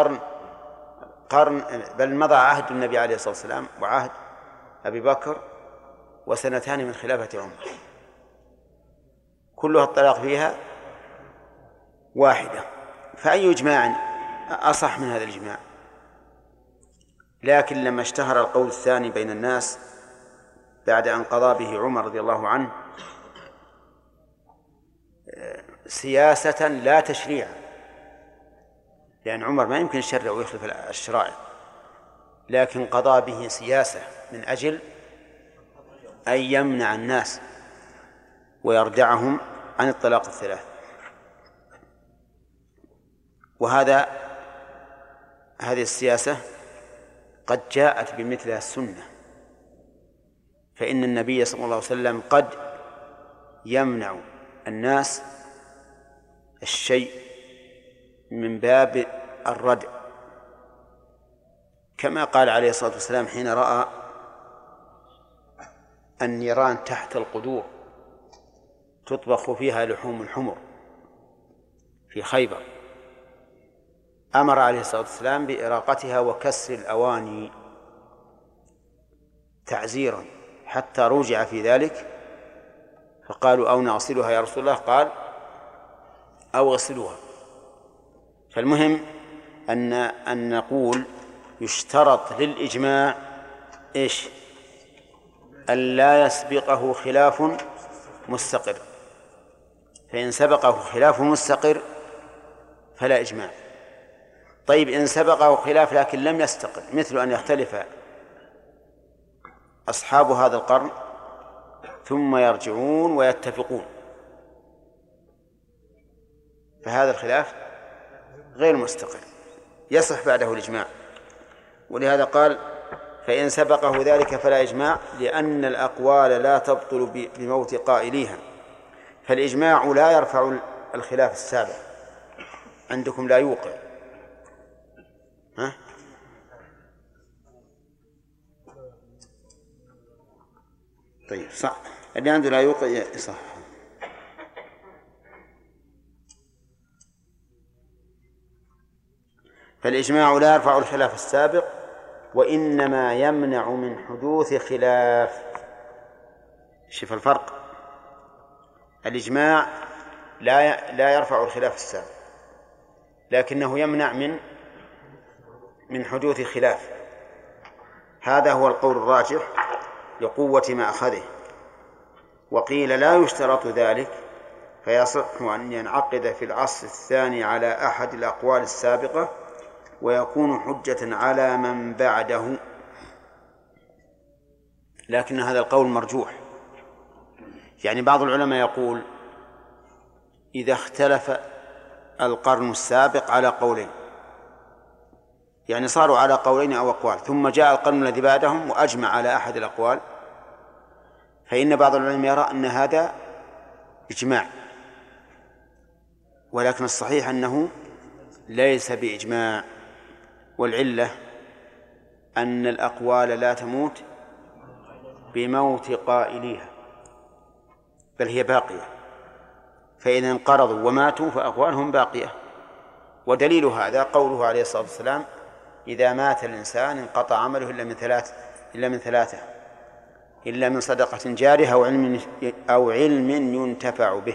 قرن بل مضى عهد النبي عليه الصلاة والسلام وعهد أبي بكر وسنتان من خلافة عمر، كلها الطلاق فيها واحدة، فأي إجماع أصح من هذا الإجماع؟ لكن لما اشتهر القول الثاني بين الناس بعد أن قضى به عمر رضي الله عنه سياسة لا تشريعا، لأن عمر ما يمكن الشرع ويخلف الشرائع، لكن قضى به سياسة من أجل أن يمنع الناس ويردعهم عن الطلاق الثلاث. هذه السياسة قد جاءت بمثلها السنة، فإن النبي صلى الله عليه وسلم قد يمنع الناس الشيء من باب الردع، كما قال عليه الصلاة والسلام حين رأى النيران تحت القدور تطبخ فيها لحوم الحمر في خيبر، أمر عليه الصلاة والسلام بإراقتها وكسر الأواني تعزيرا، حتى رجع في ذلك فقالوا أو نغسلها يا رسول الله، قال أو غسلوها. فالمهم أن نقول يشترط للإجماع إيش؟ ألا يسبقه خلاف مستقر، فإن سبقه خلاف مستقر فلا إجماع. طيب إن سبقه خلاف لكن لم يستقر، مثل أن يختلف أصحاب هذا القرن ثم يرجعون ويتفقون، فهذا الخلاف غير مستقر يصح بعده الإجماع. ولهذا قال فإن سبقه ذلك فلا إجماع، لأن الأقوال لا تبطل بموت قائليها، فالإجماع لا يرفع الخلاف السابق. عندكم لا يوقع، ها؟ طيب صح، اللي عنده لا يوقع صح. فالإجماع لا يرفع الخلاف السابق، وإنما يمنع من حدوث خلاف. شوف الفرق، الإجماع لا يرفع الخلاف السابق، لكنه يمنع من حدوث خلاف. هذا هو القول الراجح لقوة ما أخذه. وقيل لا يشترط ذلك، فيصح أن ينعقد في العصر الثاني على أحد الأقوال السابقة ويكون حجة على من بعده، لكن هذا القول مرجوح. يعني بعض العلماء يقول إذا اختلف القرن السابق على قولين، يعني صاروا على قولين أو أقوال، ثم جاء القرن الذي بعدهم وأجمع على أحد الأقوال، فإن بعض العلماء يرى أن هذا إجماع، ولكن الصحيح أنه ليس بإجماع. والعلة أن الأقوال لا تموت بموت قائليها، بل هي باقية، فإذا انقرضوا وماتوا فأقوالهم باقية. ودليل هذا قوله عليه الصلاة والسلام إذا مات الإنسان انقطع عمله إلا من ثلاثة: إلا من صدقة جارية أو علم ينتفع به.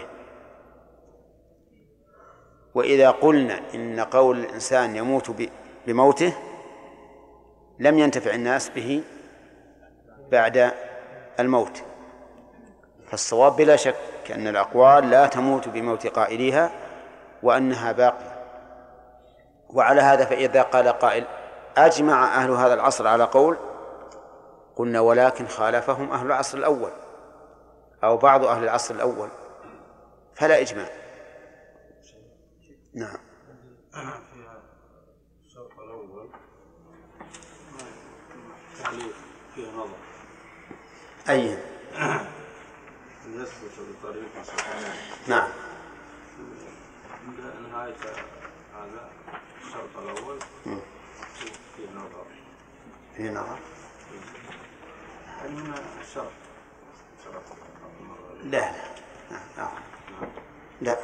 وإذا قلنا إن قول الإنسان يموت بموته لم ينتفع الناس به بعد الموت، فالصواب بلا شك أن الأقوال لا تموت بموت قائليها وأنها باقية. وعلى هذا فإذا قال قائل أجمع أهل هذا العصر على قول، قلنا ولكن خالفهم أهل العصر الأول أو بعض أهل العصر الأول، فلا إجماع. نعم. الشرط الأول تعليق فيه نظر. أي يثبت بطريقة صحيحة. نعم. عند نهاية هذا الشرط الأول فيه نظر. فيه نظر. هنا الشرط لا لا،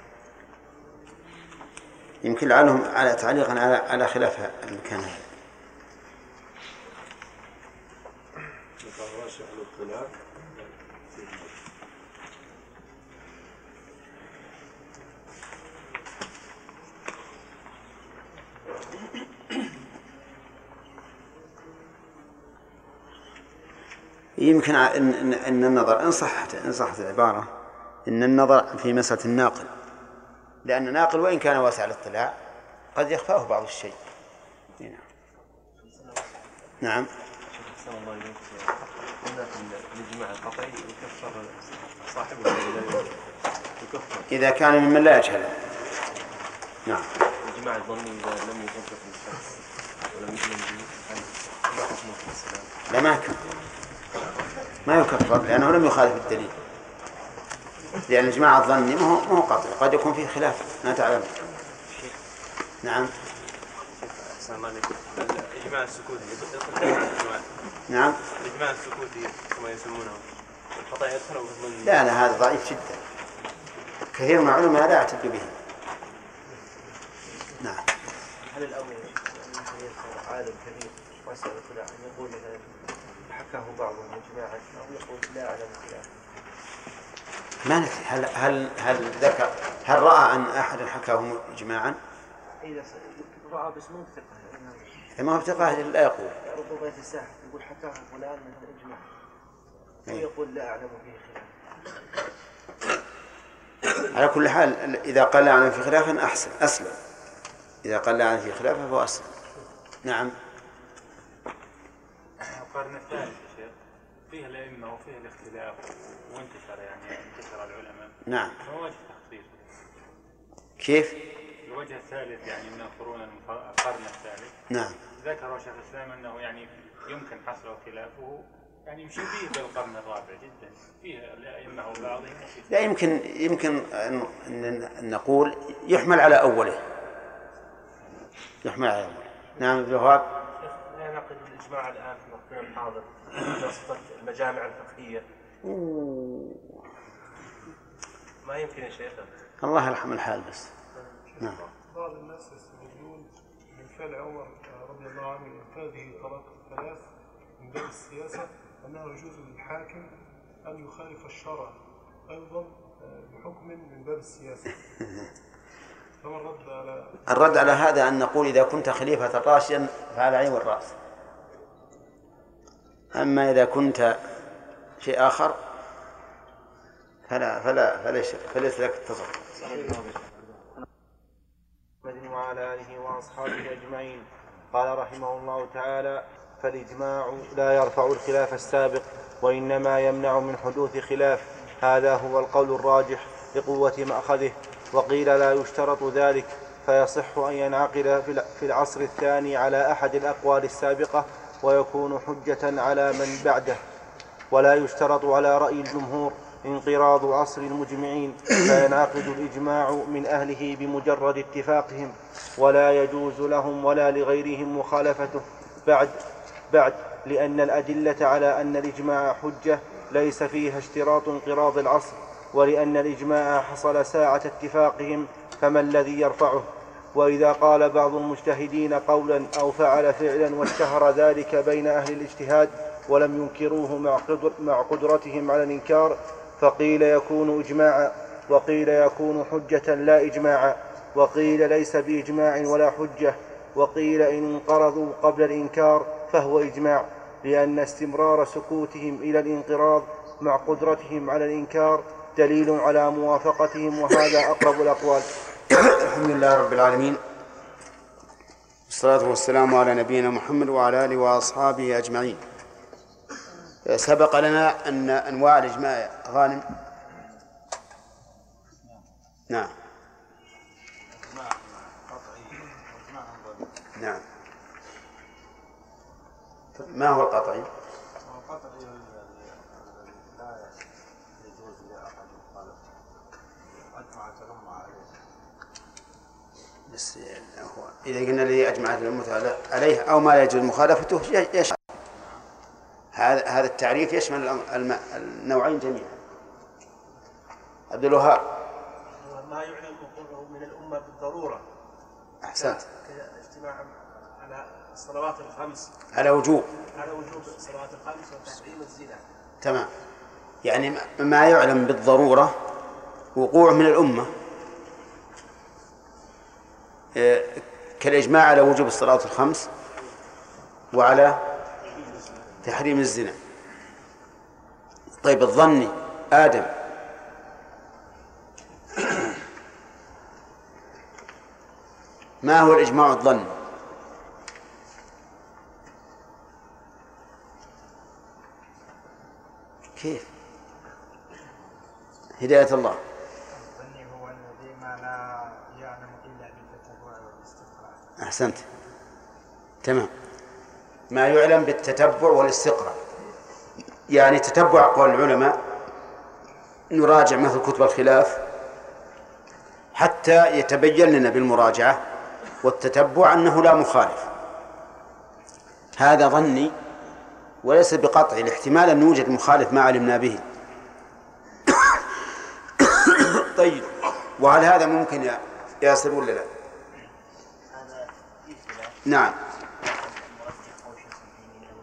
يمكن لعلهم على تعليقا على خلاف المكان هذا. يمكن أن النظر إن صحت العبارة إن النظر في مسألة الناقل، لأن الناقل وإن كان واسع الاطلاع قد يخفاه بعض الشيء. نعم. إذا كان ممن لا يجهل. نعم. الإجماع الظني إذا لم يكفر الشخص ولم يجمع به لا حكمه في السلام. لا ما يكفر لأنه لم يخالف الدليل، لأن الإجماع الظني ما هو قطعي، قد يكون فيه خلاف ما تعلم. نعم. الإجماع السكوتي نعم. الإجماع السكوتي كما يسمونه الخطأ يدخل أو يضمن. لا هذا ضعيف جدا، كثير من العلماء لا يعتد به. نعم. هل الأمر عالم كبير واسع الاطلاع أن يقول حكاه بعضهم إجماعا أو يقول لا أعلم خلافه؟ ما ندري هل ذكر، هل رأى أن أحد حكاه إجماعا؟ إذا رأى بس مو بثقة، ما هو بثقة لا يقول. ربما يتساهل يقول حكاه فلان من الإجماع ويقول لا أعلم فيه خلاف. على كل حال إذا قال لا أعلم في خلافا أحسن أسلم، إذا قال لا أعلم في خلافا فهو أسلم. نعم. القرن الثالث يا شيخ فيه الأئمة وفيه الاختلاف وانتشر، يعني انتشر العلماء. نعم. ما وجه تخصيصه؟ كيف؟ الوجه الثالث يعني من القرون القرن الثالث. نعم. ذكر شيخ الإسلام أنه يعني يمكن حصر خلافه، يعني شبيه بالقرن الرابع جدا، فيه الأئمة وبعضهم. لا يمكن أن نقول يحمل على أوله. يحمل على أوله. نعم ابن وهاب. لا نعقد الإجماع الآن في وقتنا الحاضر بواسطة المجامع الفقهية. ما يمكن يا شيخ. الله يرحم الحال بس. نعم. بعض الناس يستدلون من فعل عمر رضي الله عنه إنفاذه طلاق الثلاث من باب السياسة أنه يجوز للحاكم أن يخالف الشرع أيضا بحكم من باب السياسة. فما الرد على هذا أن نقول إذا كنت خليفة راشدا فعلى عين والرأس، أما إذا كنت شيء آخر فليس لك التصرف. وعلى آله وأصحابه أجمعين. قال رحمه الله تعالى: فالإجماع لا يرفع الخلاف السابق وإنما يمنع من حدوث خلاف. هذا هو القول الراجح لقوة مأخذه. وقيل لا يشترط ذلك، فيصح أن ينعقد في العصر الثاني على أحد الأقوال السابقة ويكون حجة على من بعده. ولا يشترط على رأي الجمهور انقراض عصر المجمعين، فينعقد الإجماع من أهله بمجرد اتفاقهم، ولا يجوز لهم ولا لغيرهم مخالفته بعد لأن الأدلة على أن الإجماع حجة ليس فيها اشتراط انقراض العصر، ولأن الإجماع حصل ساعة اتفاقهم، فما الذي يرفعه؟ وإذا قال بعض المجتهدين قولا أو فعل فعلا واشتهر ذلك بين أهل الاجتهاد ولم ينكروه مع قدرتهم على الإنكار، فقيل يكون إجماعا، وقيل يكون حجة لا إجماعا، وقيل ليس بإجماع ولا حجة، وقيل إن انقرضوا قبل الإنكار فهو إجماع، لأن استمرار سكوتهم إلى الانقراض مع قدرتهم على الإنكار دليل على موافقتهم، وهذا أقرب الأقوال. الحمد لله رب العالمين، والصلاة والسلام على نبينا محمد وعلى آله وأصحابه أجمعين. سبق لنا أن أنواع الإجماع غانم. نعم. نعم. ما هو القطعي؟ القطعي لا يجوز لأحد مخالف أجمعت الأمة عليه. بس هو إذا قلنا لي أجمعت الأمة عليه أو ما لا يجوز مخالفته يشمل هذا التعريف، يشمل النوعين جميعا. عبد الوهاب. ما يعلم وقوعه من الأمة بالضرورة. أحسنت. اجتماع على الصلوات الخمس، على وجوب الصلوات الخمس وتحريم الزنا. تمام. يعني ما يعلم بالضرورة وقوعه من الأمة، كالإجماع على وجوب الصلوات الخمس وعلى تحريم الزنا. طيب الظني آدم. ما هو الإجماع الظني؟ كيف؟ هداية الله. الظني هو الذي ما لا يعلم إلا بالتتبع والاستقراء. أحسنت. تمام. ما يعلم بالتتبع والاستقراء، يعني تتبع أقوال العلماء، نراجع مثل كتب الخلاف حتى يتبين لنا بالمراجعة والتتبع أنه لا مخالف. هذا ظني وليس بقطع، الاحتمال أن يوجد مخالف ما علمنا به. طيب، وهل هذا ممكن ياسر ولا لا؟ نعم.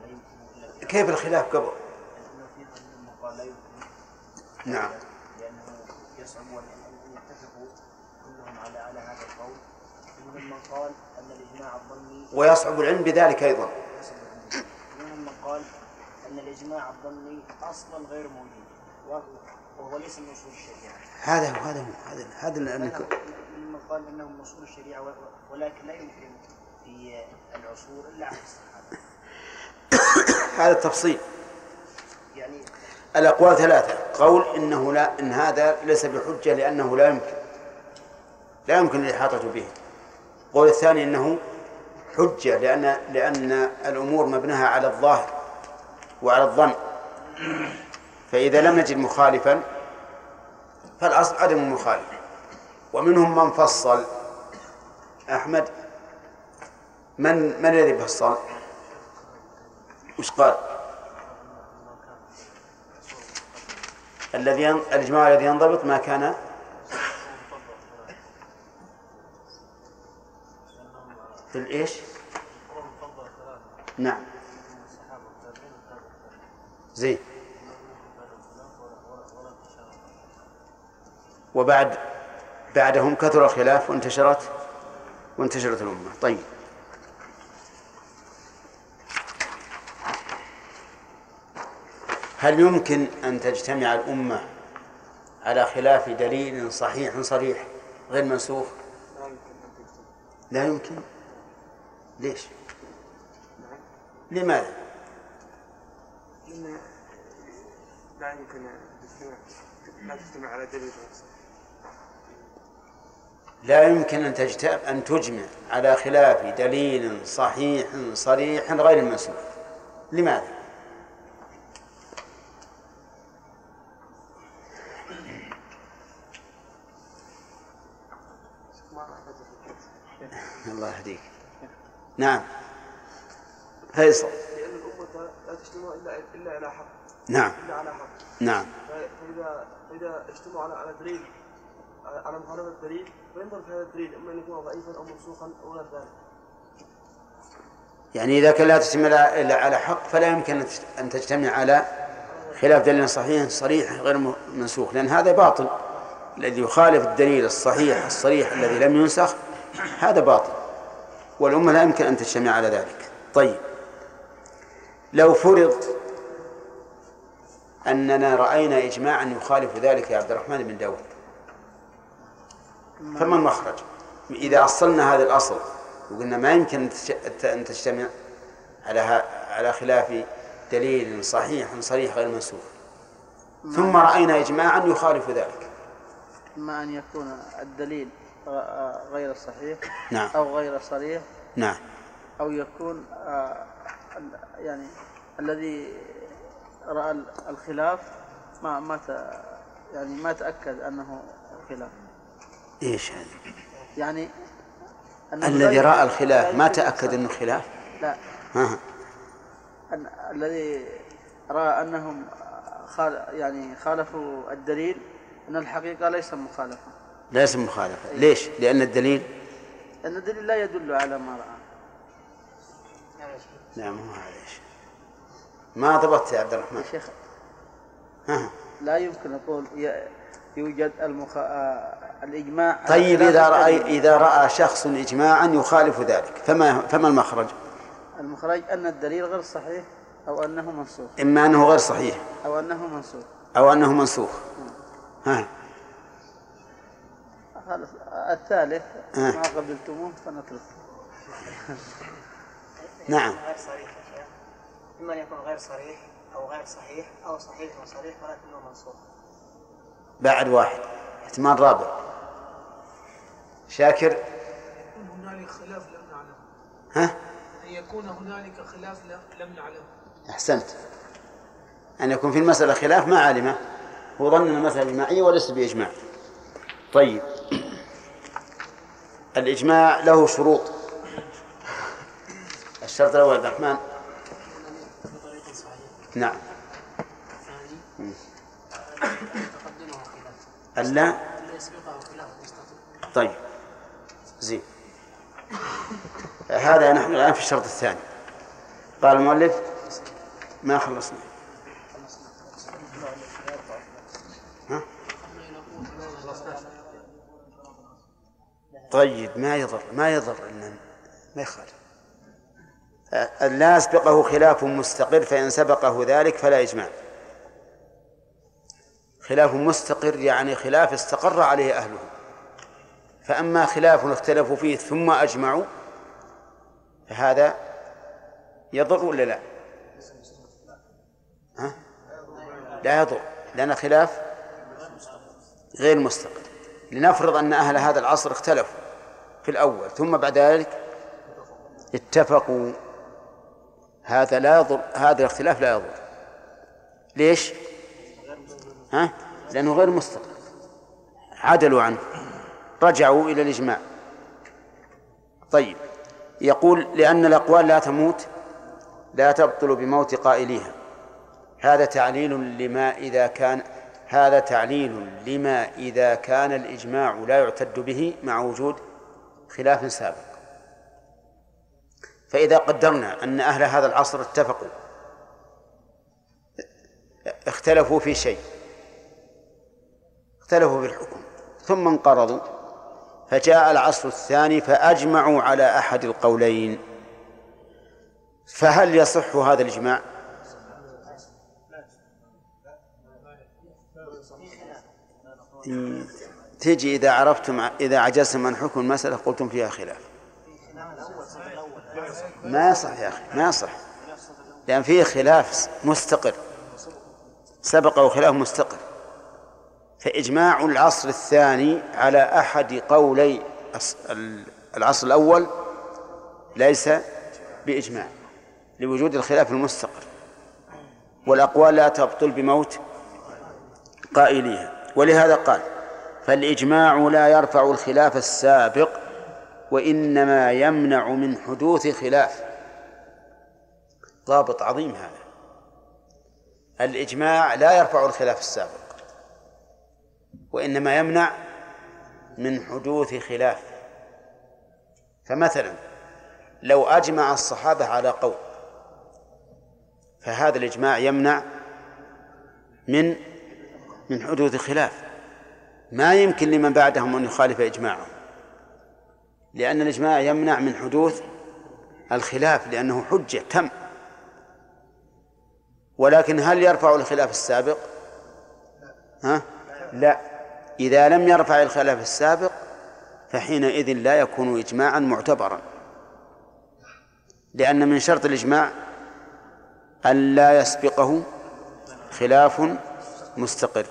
كيف الخلاف قبل؟ نعم. لأنه يصعب أن يتفقوا كلهم على هذا القول، ومن قال أن الإجماع الظني ويصعب العلم بذلك أيضا. ومن قال أن الإجماع الظني أصلا غير موجود وهو ليس من أصول الشريعة. هذا من قال أنه من أصول الشريعة ولكن لا يمكن في العصور إلا عن الصحابة. هذا التفصيل. يعني الأقوال ثلاثة. قول إن هذا ليس بحجة لأنه لا يمكن الإحاطة به. قول الثاني إنه حجة لأن الأمور مبناها على الظاهر وعلى الظن، فإذا لم نجد مخالفا فالأصل عدم المخالف. ومنهم من فصل. أحمد من الذي فصل؟ وش قال؟ الإجماع الذي ينضبط ما كان في الإيش؟ نعم زين. بعدهم كثر الخلاف وانتشرت الأمة. طيب، هل يمكن أن تجتمع الأمة على خلاف دليل صحيح صريح غير منسوخ؟ لا يمكن. ليش؟ لماذا؟ لا يمكن لا تجتمع على دليل صحيح. لا يمكن أن تجمع على خلاف دليل صحيح صريح غير منسوخ. لماذا؟ الله يهديك. نعم فيصل. لأن الأمة لا تجتمع إلا على حق. نعم. إلا على حق. نعم. فإذا اجتمعوا على دليل على مخالفة الدليل فينظر في هذا الدليل إما أن يكون ضعيفا أو منسوخا أو غير ذلك. يعني إذا كان لا تجتمع إلا على حق فلا يمكن أن تجتمع على خلاف دليل صحيح صريح غير منسوخ، لأن هذا باطل. الذي يخالف الدليل الصحيح الصريح الذي لم ينسخ هذا باطل، والأمة لا يمكن أن تجتمع على ذلك. طيب، لو فرض أننا رأينا إجماعا يخالف ذلك يا عبد الرحمن بن داود، فما المخرج؟ إذا أصلنا هذا الأصل وقلنا ما يمكن أن تجتمع على خلاف دليل صحيح صريح غير منسوخ، ثم رأينا إجماعا يخالف ذلك، إما أن يكون الدليل غير صحيح نعم. أو غير صريح، نعم. أو يكون يعني الذي رأى الخلاف ما تأكد أنه خلاف. إيش هذا؟ يعني الذي رأى الخلاف ما تأكد أنه خلاف؟ لا. الذي رأى أنهم خالفوا الدليل أن الحقيقة ليس مخالفة. ليش؟ لأن الدليل لا يدل على ما رأى. نعم. هو هذا إيش؟ ما ضبطت يا عبد الرحمن. شيخ لا يمكن أقول يوجد الإجماع. طيب، إذا رأى شخص إجماعا يخالف ذلك فما المخرج؟ المخرج أن الدليل غير صحيح أو أنه منسوخ. إما أنه غير صحيح أو أنه منسوخ. الثالث ما قبلتموه فنترك. نعم. غير صريح، إما أن يكون غير صريح أو غير صحيح أو صحيح وصريح ولكنه منسوخ. بعد واحد احتمال رابع. شاكر. هنالك خلاف لم نعلم. أن يكون هنالك خلاف لم نعلم. أحسنت. أن يكون في المسألة خلاف ما علمه، هو ظن المسألة إجماعية وليس بإجماع. طيب، الإجماع له شروط. الشرط الأول عبد الرحمن. نعم. ألا طيب زين. هذا نحن الآن في الشرط الثاني. قال المؤلف ما خلصنا. طيب ما يضر إن ما يخالف. لا يسبقه خلاف مستقر، فإن سبقه ذلك فلا إجماع. خلاف مستقر يعني خلاف استقر عليه أهله، فأما خلاف اختلفوا فيه ثم أجمعوا فهذا يضر ولا لا؟ ها؟ لا يضر، لأن خلاف غير مستقر. لنفرض أن أهل هذا العصر اختلفوا في الأول ثم بعد ذلك اتفقوا، هذا لا يضر، هذا الاختلاف لا يضر. ليش؟ لأنه غير مستقر، عدلوا عنه، رجعوا إلى الإجماع. طيب، يقول لأن الأقوال لا تموت، لا تبطل بموت قائليها. هذا تعليل لما إذا كان الإجماع لا يعتد به مع وجود خلاف سابق. فإذا قدرنا أن أهل هذا العصر اتفقوا، اختلفوا في شيء، اختلفوا في الحكم ثم انقرضوا، فجاء العصر الثاني فأجمعوا على أحد القولين، فهل يصح هذا الإجماع؟ تجي إذا عجزتم عن حكم المسألة قلتم فيها خلاف. ما يصح يا أخي، ما يصح، لأن فيه خلاف مستقر، سبقه خلاف مستقر. فإجماع العصر الثاني على أحد قولي العصر الأول ليس بإجماع لوجود الخلاف المستقر، والأقوال لا تبطل بموت قائليها. ولهذا قال: فالإجماع لا يرفع الخلاف السابق وإنما يمنع من حدوث خلاف. ضابط عظيم هذا. الإجماع لا يرفع الخلاف السابق وإنما يمنع من حدوث خلاف. فمثلا لو أجمع الصحابة على قول فهذا الإجماع يمنع من حدوث خلاف، ما يمكن لمن بعدهم أن يخالف إجماعهم، لأن الإجماع يمنع من حدوث الخلاف لأنه حجة تم. ولكن هل يرفع الخلاف السابق؟ لا. إذا لم يرفع الخلاف السابق فحينئذ لا يكون إجماعا معتبرا، لأن من شرط الإجماع أن لا يسبقه خلاف مستقر.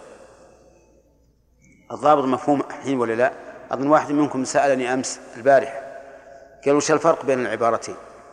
الضابط مفهوم الحين ولا لا؟ أظن واحد منكم سألني أمس البارح قال: وش الفرق بين العبارتين؟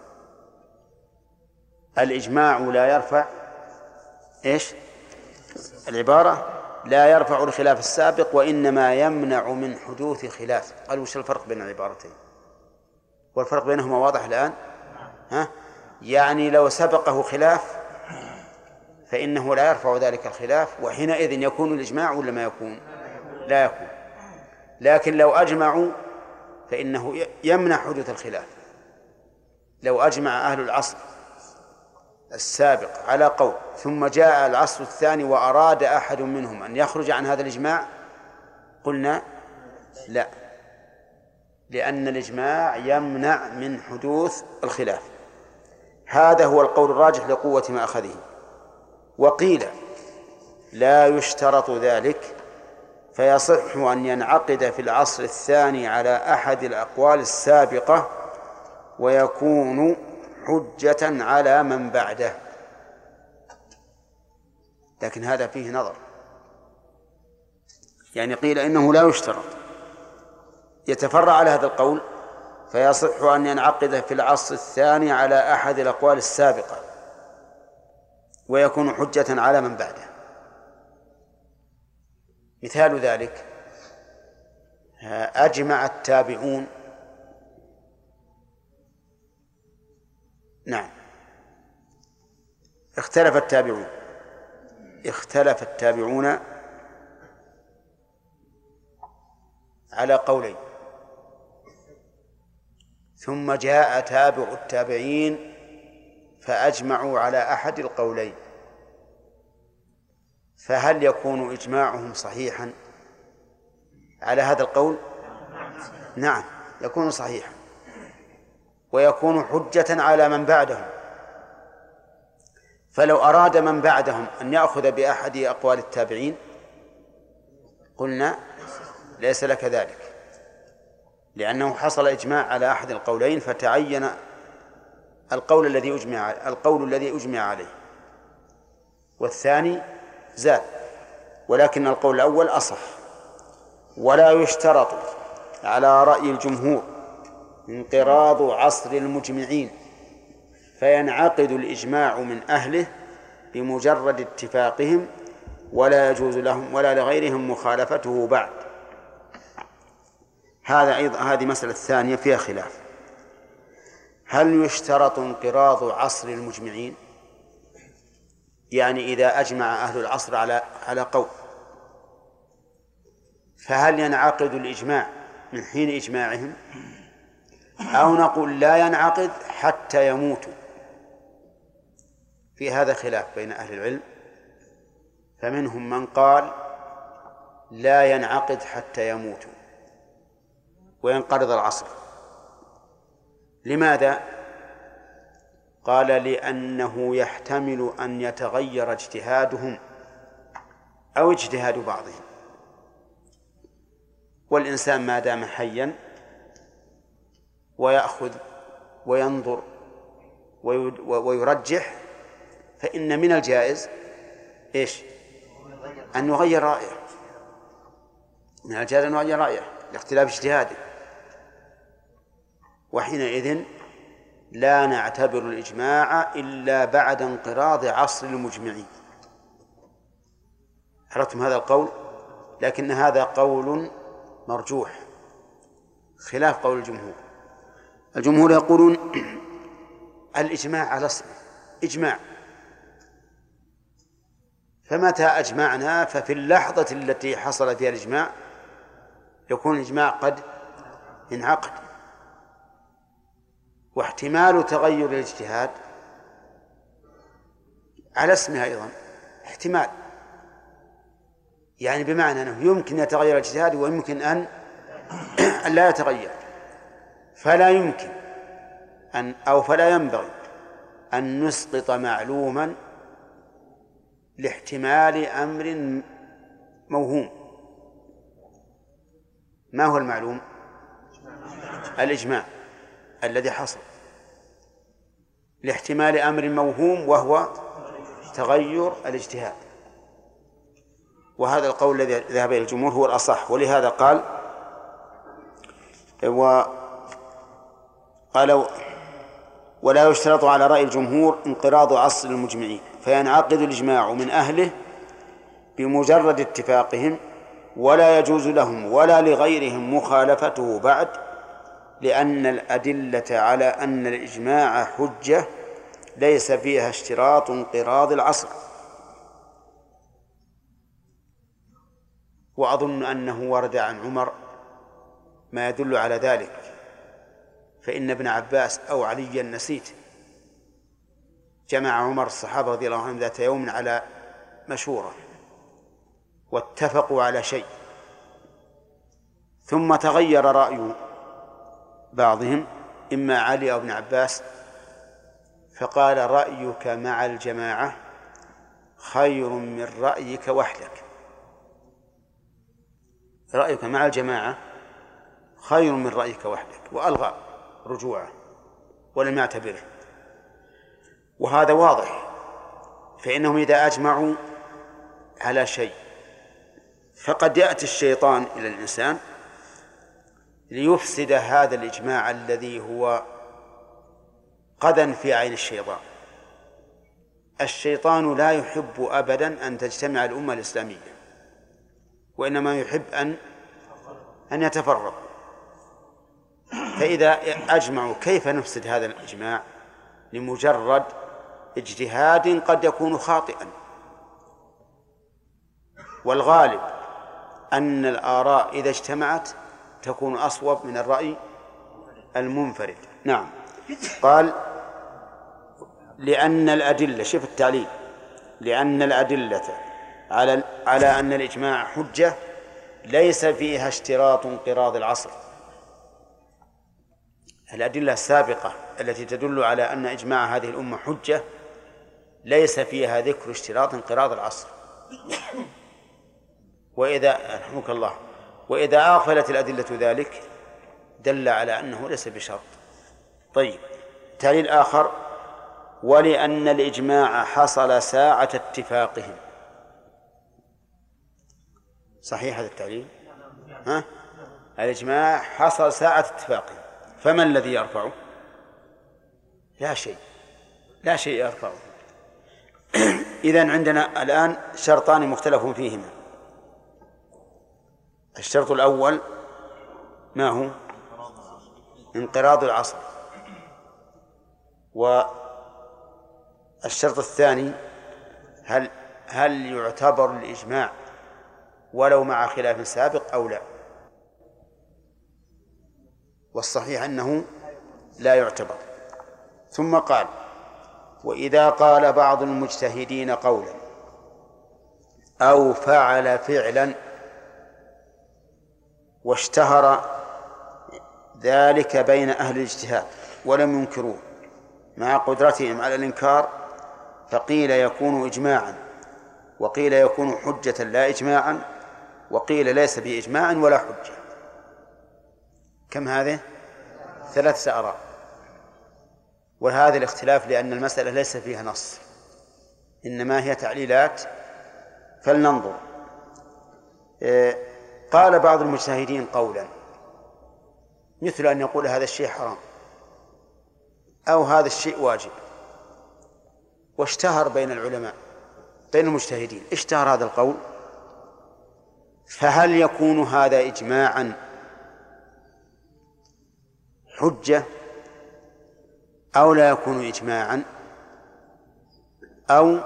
الإجماع لا يرفع إيش؟ العبارة لا يرفع الخلاف السابق وإنما يمنع من حدوث خلاف. قال: وش الفرق بين العبارتين؟ والفرق بينهما واضح الآن؟ يعني لو سبقه خلاف فإنه لا يرفع ذلك الخلاف، وحينئذ يكون الإجماع ولا ما يكون؟ لا يكون. لكن لو أجمعوا فإنه يمنع حدوث الخلاف. لو أجمع أهل العصر السابق على قول ثم جاء العصر الثاني وأراد أحد منهم أن يخرج عن هذا الإجماع قلنا لا، لأن الإجماع يمنع من حدوث الخلاف. هذا هو القول الراجح لقوة ما أخذه. وقيل لا يشترط ذلك، فيصح أن ينعقد في العصر الثاني على أحد الأقوال السابقة ويكون حجة على من بعده. لكن هذا فيه نظر، يعني قيل إنه لا يشترط، يتفرع على هذا القول، فيصح أن ينعقد في العصر الثاني على أحد الأقوال السابقة ويكون حجة على من بعده. مثال ذلك: أجمع التابعون، نعم، اختلف التابعون على قولين، ثم جاء تابع التابعين فأجمعوا على أحد القولين، فهل يكون إجماعهم صحيحا على هذا القول؟ نعم، يكون صحيحا ويكون حجة على من بعدهم. فلو أراد من بعدهم أن يأخذ بأحد أقوال التابعين قلنا ليس لك ذلك، لأنه حصل إجماع على أحد القولين فتعين القول الذي أجمع عليه، والثاني زال، ولكن القول الأول أصح. ولا يشترط على رأي الجمهور انقراض عصر المجمعين، فينعقد الإجماع من أهله بمجرد اتفاقهم، ولا يجوز لهم ولا لغيرهم مخالفته بعد. هذه مسألة ثانية فيها خلاف. هل يشترط انقراض عصر المجمعين؟ يعني إذا أجمع أهل العصر على قول، فهل ينعقد الإجماع من حين إجماعهم، أو نقول لا ينعقد حتى يموتوا؟ في هذا خلاف بين أهل العلم، فمنهم من قال لا ينعقد حتى يموتوا وينقرض العصر. لماذا؟ قال لأنه يحتمل أن يتغير اجتهادهم أو اجتهاد بعضهم، والإنسان ما دام حيا ويأخذ وينظر ويرجح، فإن من الجائز أن يغير رأيه، من الجائز أن يغير رأيه لاختلاف اجتهاده، وحينئذ لا نعتبر الإجماع إلا بعد انقراض عصر المجمعين. عرفتم هذا القول؟ لكن هذا قول مرجوح خلاف قول الجمهور. الجمهور يقولون الإجماع على اسمه إجماع، فمتى أجمعنا ففي اللحظة التي حصل فيها الإجماع يكون الإجماع قد انعقد. واحتمال تغير الاجتهاد على اسمها أيضا احتمال، يعني بمعنى أنه يمكن يتغير الاجتهاد ويمكن أن لا يتغير، فلا يمكن فلا ينبغي أن نسقط معلوما لاحتمال أمر موهوم. ما هو المعلوم؟ الإجماع الذي حصل لاحتمال أمر موهوم وهو تغير الاجتهاد. وهذا القول الذي ذهب إلى الجمهور هو الأصح، ولهذا قال ولا يشترط على رأي الجمهور انقراض عصر المجمعين، فينعقد الإجماع من أهله بمجرد اتفاقهم، ولا يجوز لهم ولا لغيرهم مخالفته بعد، لأن الأدلة على أن الإجماع حجة ليس فيها اشتراط انقراض العصر. وأظن أنه ورد عن عمر ما يدل على ذلك، فإن ابن عباس أو عليا نسيت جمع عمر الصحابة رضي الله عنهم ذات يوم على مشورة واتفقوا على شيء، ثم تغير رأي بعضهم إما علي أو ابن عباس، فقال رأيك مع الجماعة خير من رأيك وحدك. رأيك مع الجماعة خير من رأيك وحدك، وألغى رجوعه ولم يعتبره. وهذا واضح، فإنهم إذا أجمعوا على شيء فقد يأتي الشيطان إلى الإنسان ليفسد هذا الإجماع الذي هو قدًا في عين الشيطان. الشيطان لا يحب أبداً أن تجتمع الأمة الإسلامية، وإنما يحب أن يتفرق. فإذا أجمعوا كيف نفسد هذا الإجماع لمجرد اجتهاد قد يكون خاطئا؟ والغالب أن الآراء إذا اجتمعت تكون أصوب من الرأي المنفرد. نعم. قال لأن الأدلة، شوف التعليل، لأن الأدلة على أن الإجماع حجة ليس فيها اشتراط انقراض العصر. الأدلة السابقة التي تدل على أن إجماع هذه الأمة حجة ليس فيها ذكر اشتراط انقراض العصر. رحمك الله، وإذا أغفلت الأدلة ذلك دل على أنه ليس بشرط. طيب، تعليل آخر: ولأن الإجماع حصل ساعة اتفاقهم. صحيح هذا التعليل؟ الإجماع حصل ساعة اتفاقهم، فما الذي يرفعه؟ لا شيء يرفعه. إذن عندنا الآن شرطان مختلف فيهما. الشرط الأول ما هو؟ انقراض العصر. والشرط الثاني هل يعتبر الإجماع ولو مع خلاف سابق أو لا؟ والصحيح أنه لا يعتبر. ثم قال: وإذا قال بعض المجتهدين قولا أو فعل فعلا واشتهر ذلك بين أهل الاجتهاد ولم ينكروه مع قدرتهم على الإنكار، فقيل يكون إجماعا، وقيل يكون حجة لا إجماعا، وقيل ليس بإجماع ولا حجة. كم هذه؟ 3 آراء. وهذا الاختلاف لأن المسألة ليس فيها نص، إنما هي تعليلات. فلننظر. قال بعض المجتهدين قولا مثل أن يقول هذا الشيء حرام أو هذا الشيء واجب، واشتهر بين العلماء بين المجتهدين، اشتهر هذا القول، فهل يكون هذا إجماعا حجة أو لا يكون إجماعا؟ أو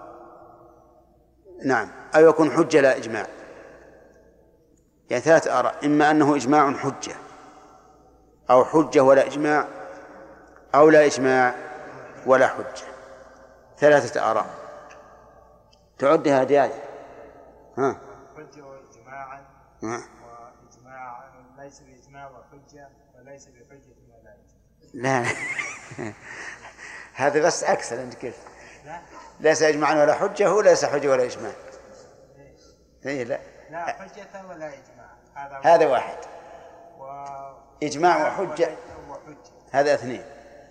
يكون حجة لا إجماع؟ يعني 3 آراء: إما أنه إجماع حجة، أو حجة ولا إجماع، أو لا إجماع ولا حجة. 3 آراء. تعدها هذه آية. حجة وإجماعا، وإجماع ليس بإجماع، وحجة وليس بحجة ولا إجماع. لا هذا بس أكثر. أنت كيف؟ ليس إجماعا ولا حجة، هو ليس حجة ولا إجماع. لا حجة ولا إجماع، هذا واحد. إجماع وحجة هذا 2.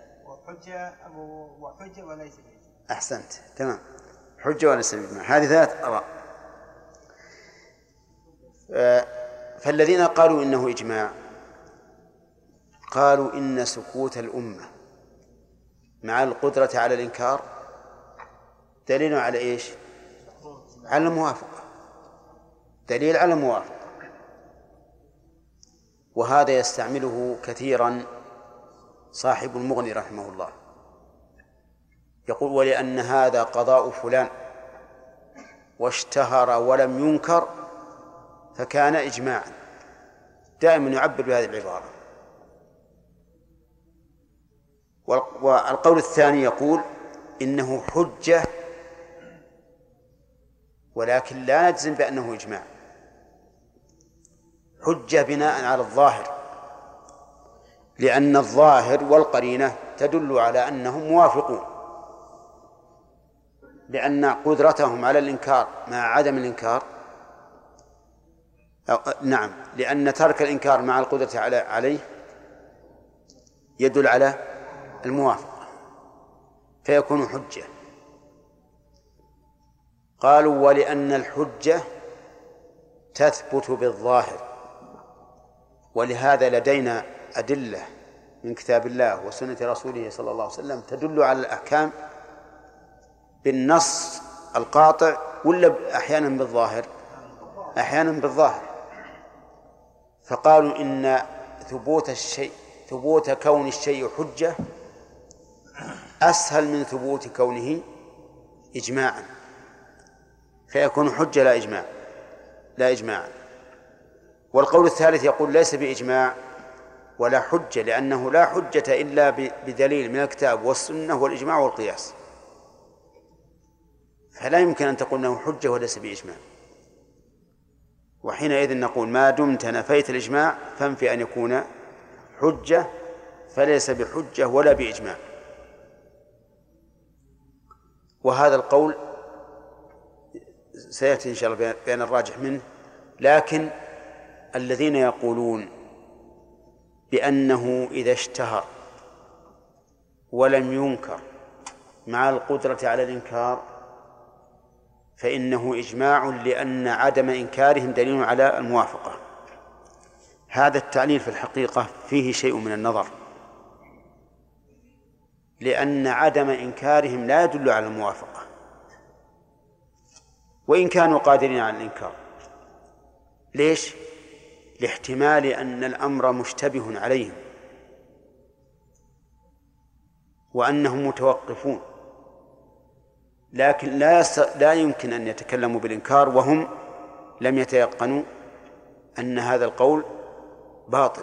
وحجة وليس بإجماع. أحسنت، تمام. حجة وليس بإجماع، هذه 3 آراء. فالذين قالوا إنه إجماع قالوا إن سكوت الأمة مع القدرة على الإنكار دليل على إيش؟ على الموافقة، دليل على الموافقة. وهذا يستعمله كثيرا صاحب المغني رحمه الله، يقول: ولأن هذا قضاء فلان واشتهر ولم ينكر فكان إجماعا. دائما يعبر بهذه العبارة. والقول الثاني يقول إنه حجة ولكن لا نجزم بأنه إجماع، حجة بناء على الظاهر، لأن الظاهر والقرينة تدل على أنهم موافقون، لأن قدرتهم على الإنكار مع عدم الإنكار لأن ترك الإنكار مع القدرة عليه يدل على الموافقة، فيكون حجة. قالوا: ولأن الحجة تثبت بالظاهر، ولهذا لدينا أدلة من كتاب الله وسنة رسوله صلى الله عليه وسلم تدل على الأحكام بالنص القاطع، ولا أحيانا بالظاهر؟ أحيانا بالظاهر. فقالوا إن ثبوت كون الشيء حجة أسهل من ثبوت كونه إجماعا، فيكون حجة لا إجماع. والقول الثالث يقول ليس بإجماع ولا حجة، لأنه لا حجة إلا بدليل من الكتاب والسنة والإجماع والقياس، فلا يمكن أن تقول أنه حجة وليس بإجماع. وحينئذ نقول: ما دمت نفيت الإجماع فانفي أن يكون حجة، فليس بحجة ولا بإجماع. وهذا القول سيأتي إن شاء الله بين الراجح منه. لكن الذين يقولون بأنه إذا اشتهر ولم ينكر مع القدرة على الإنكار فإنه إجماع، لأن عدم إنكارهم دليل على الموافقة. هذا التعليل في الحقيقة فيه شيء من النظر، لأن عدم إنكارهم لا يدل على الموافقة وإن كانوا قادرين على الإنكار. ليش؟ لاحتمال أن الأمر مشتبه عليهم وأنهم متوقفون، لكن لا يمكن أن يتكلموا بالإنكار وهم لم يتيقنوا أن هذا القول باطل.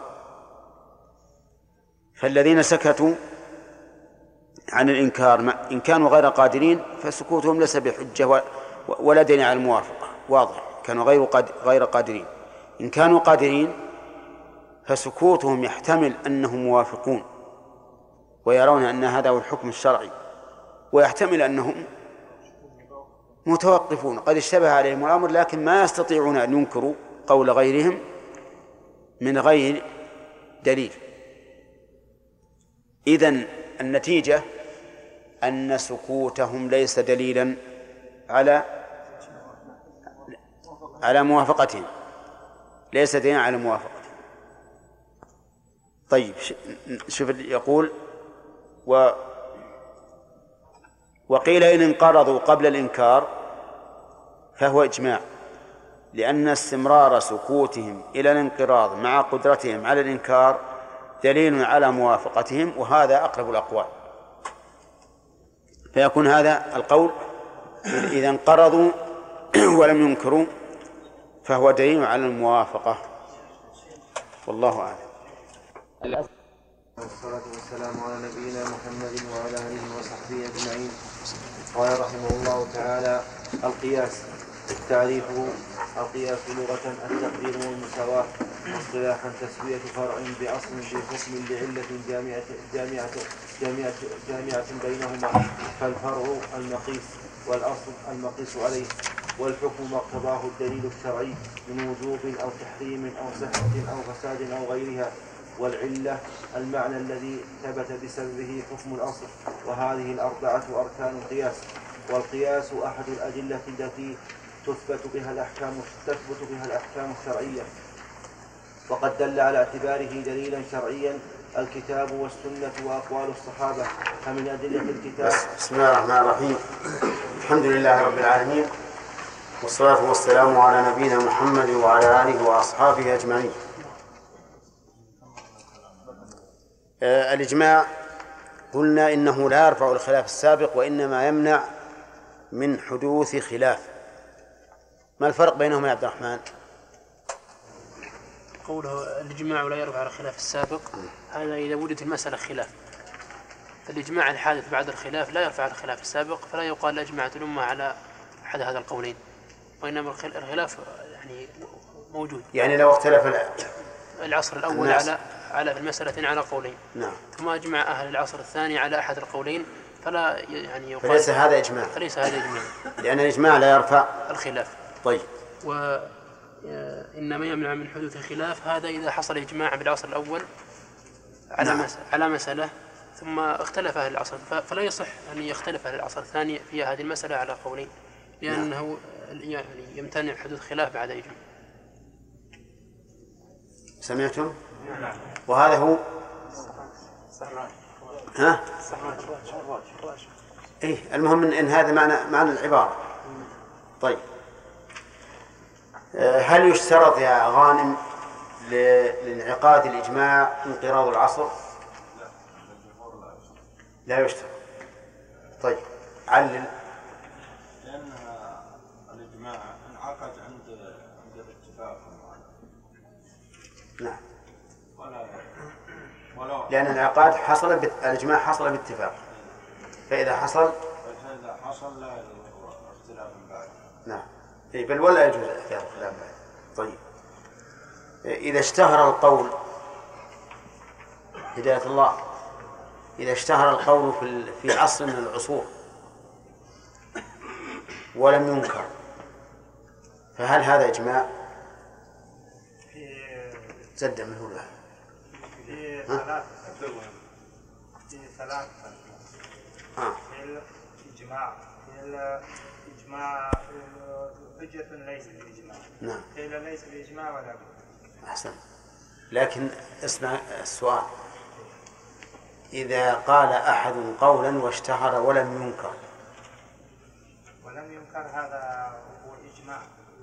فالذين سكتوا عن الإنكار إن كانوا غير قادرين فسكوتهم ليس بحجة ولا دليل على الموافقة، واضح، كانوا غير قادرين. إن كانوا قادرين فسكوتهم يحتمل أنهم موافقون ويرون أن هذا هو الحكم الشرعي، ويحتمل أنهم متوقفون قد اشتبه عليهم الأمر لكن ما يستطيعون أن ينكروا قول غيرهم من غير دليل. إذن النتيجة أن سكوتهم ليس دليلا على موافقتهم، ليس دليلا على موافقتهم. طيب شوف يقول وقيل إن انقرضوا قبل الإنكار فهو إجماع، لأن استمرار سكوتهم إلى الانقراض مع قدرتهم على الإنكار دليل على موافقتهم، وهذا أقرب الأقوال. فيكون هذا القول إذا انقرضوا ولم ينكروا فهو دليل على الموافقة، والله أعلم. والصلاة والسلام على نبينا محمد وعلى آله وصحبه أجمعين. قال رحمه الله تعالى: القياس. تعريفه: القياس لغة التقدير والمساواة، واصطلاحا تسوية فرع بأصل في حكم لعلة جامعة بينهما، فالفرع المقيس والأصل المقيس عليه، والحكم ما اقتضاه الدليل الشرعي من وجوب أو تحريم أو صحة أو فساد أو غيرها، والعلة المعنى الذي ثبت بسببه حكم الأصل. وهذه الأربعة أركان القياس. والقياس أحد الأدلة التي تثبت بها الأحكام الشرعية، وقد دل على اعتباره دليلا شرعيا الكتاب والسنة وأقوال الصحابة. فمن أدلة الكتاب بسم الله الرحمن الرحيم. الحمد لله رب العالمين، والصلاة والسلام على نبينا محمد وعلى آله وأصحابه أجمعين. الإجماع قلنا إنه لا يرفع الخلاف السابق وإنما يمنع من حدوث خلاف. ما الفرق بينهما يا عبد الرحمن؟ قوله الإجماع لا يرفع الخلاف السابق، هذا إذا وجد المسألة خلاف، فالإجماع الحادث بعد الخلاف لا يرفع الخلاف السابق، فلا يقال أجمعت الأمة على أحد هذا القولين، وإنما الخلاف يعني موجود. يعني لو اختلف العصر الأول على المسألة على قولين، نعم، ثم أجمع أهل العصر الثاني على أحد القولين، فلا يعني يقال فليس هذا إجماع، لأن الإجماع لا يرفع الخلاف. طيب. وإنما يمنع من حدوث الخلاف هذا إذا حصل إجماع بالعصر الأول على مسألة ثم اختلف أهل العصر، فلا يصح أن يختلف أهل العصر الثاني في هذه المسألة على قولين، لأنه يعني يمتنع حدوث خلاف بعد إجماع. سمعتم؟ وهذا هو إيه، المهم إن هذا معنى العبارة. طيب، هل يشترط يا غانم لانعقاد الإجماع انقراض العصر؟ لا يشترط. طيب، علل. لأن الإجماع انعقد عند الاتفاق. نعم، ولا لأن الانعقاد الإجماع حصل باتفاق، فإذا حصل لا اختلاف بعد. نعم، بل ولا يجوز اختلاف بعد. طيب، إذا اشتهر القول هداية الله إذا اشتهر القول في عصر من العصور ولم ينكر فهل هذا إجماع؟ زد منه له في ثلاث الإجماع الإجماع حجة ليس بإجماع. نعم. قيل ليس بإجماع ولا بد. أحسن. لكن اسمع السؤال، إذا قال أحد قولا واشتهر ولم ينكر هذا هو إجماع.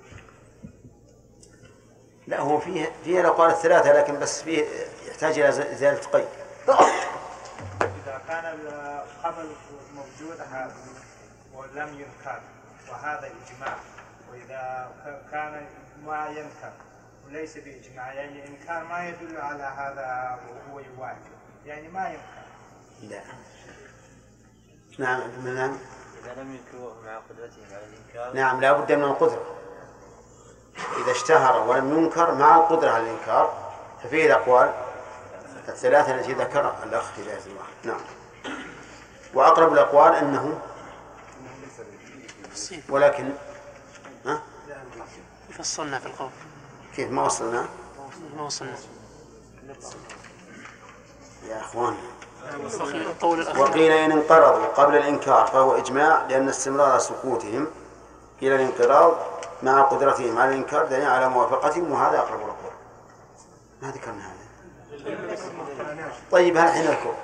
لا هو فيه الأقوال الثلاثة لكن بس فيه يحتاج إلى زيادة قيد. إذا كان الخبر موجود هذا ولم ينكر وهذا إجماع، وإذا كان ما ينكر وليس بإجماع يعني إنكار ما يدل على هذا وهو يوافق يعني ما ينكر. لا. نعم. إذا لم ينكروه مع قدرتهم على الإنكار. نعم لا بد من القدرة. إذا اشتهر ولم ينكر مع القدرة على الإنكار ففيه الأقوال الثلاثة التي ذكر الأخ هداية الله. نعم. وأقرب الأقوال أنه ولكن فصلنا في القول. كيف ما وصلنا؟ يا أخوان. وقيل إن انقرضوا قبل الإنكار فهو إجماع لأن استمرار سكوتهم إلى الانقراض مع قدرتهم على الإنكار دليل على موافقتهم وهذا أقرب الأقوال. ما ذكرنا هذا. طيب هل حين الكون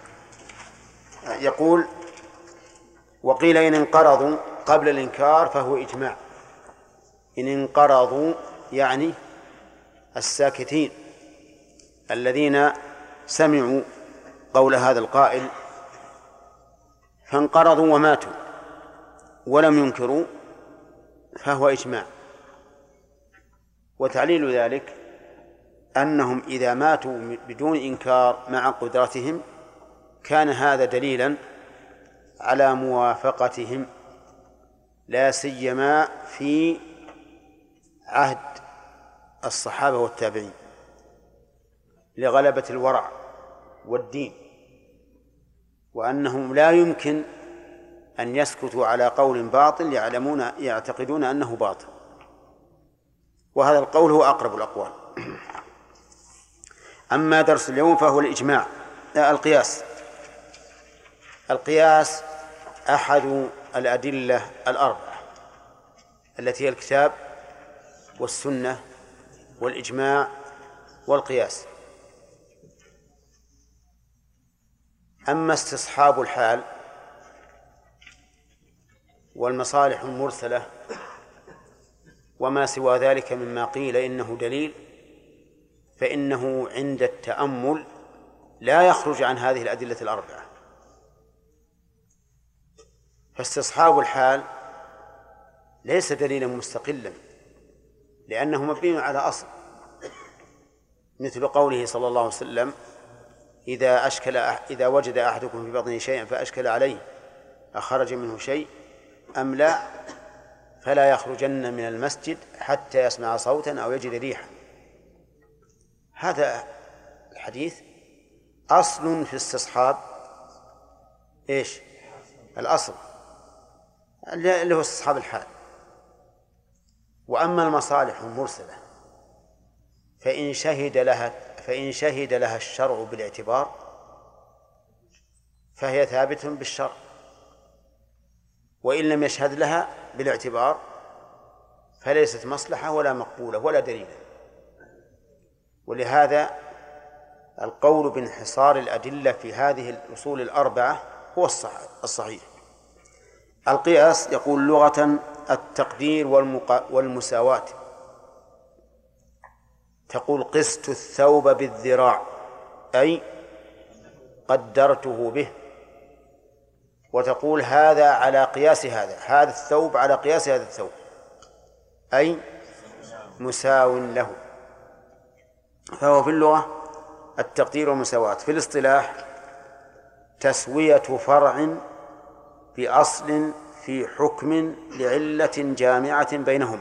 يقول وقيل إن انقرضوا قبل الإنكار فهو إجماع. إن انقرضوا يعني الساكتين الذين سمعوا قول هذا القائل فانقرضوا وماتوا ولم ينكروا فهو إجماع. وتعليل ذلك أنهم إذا ماتوا بدون إنكار مع قدرتهم كان هذا دليلا على موافقتهم لا سيما في عهد الصحابة والتابعين لغلبة الورع والدين وأنهم لا يمكن أن يسكتوا على قول باطل يعتقدون أنه باطل. وهذا القول هو أقرب الأقوال. أما درس اليوم فهو الإجماع. القياس أحد الأدلة الأربعة التي هي الكتاب والسنة والإجماع والقياس. أما استصحاب الحال والمصالح المرسلة وما سوى ذلك مما قيل إنه دليل فإنه عند التأمل لا يخرج عن هذه الأدلة الأربعة. فاستصحاب الحال ليس دليلا مستقلا لأنه مبني على أصل مثل قوله صلى الله عليه وسلم إذا وجد أحدكم في بطنه شيئا فأشكل عليه أخرج منه شيء أم لا فلا يخرجن من المسجد حتى يسمع صوتا أو يجد ريحا. هذا الحديث أصل في استصحاب إيش؟ الأصل اللي هو استصحاب الحال. وأما المصالح المرسلة فإن شهد لها الشرع بالاعتبار فهي ثابت بالشرع وإن لم يشهد لها بالاعتبار فليست مصلحة ولا مقبولة ولا دليلا. ولهذا القول بانحصار الأدلة في هذه الأصول الأربعة هو الصحيح. القياس يقول لغة التقدير والمساواة. تقول قست الثوب بالذراع أي قدرته به. وتقول هذا على قياس هذا الثوب على قياس هذا الثوب أي مساو له. فهو في اللغة التقدير والمساواة. في الاصطلاح تسوية فرع بأصل في حكم لعلة جامعة بينهما.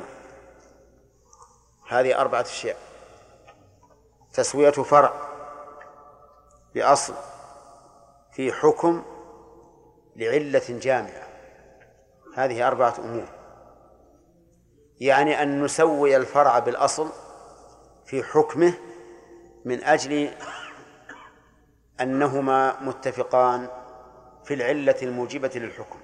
هذه 4 أشياء: تسوية فرع بأصل في حكم لعلة جامعة. هذه 4 أمور، يعني أن نسوي الفرع بالأصل في حكمه من أجل أنهما متفقان في العلة الموجبة للحكم.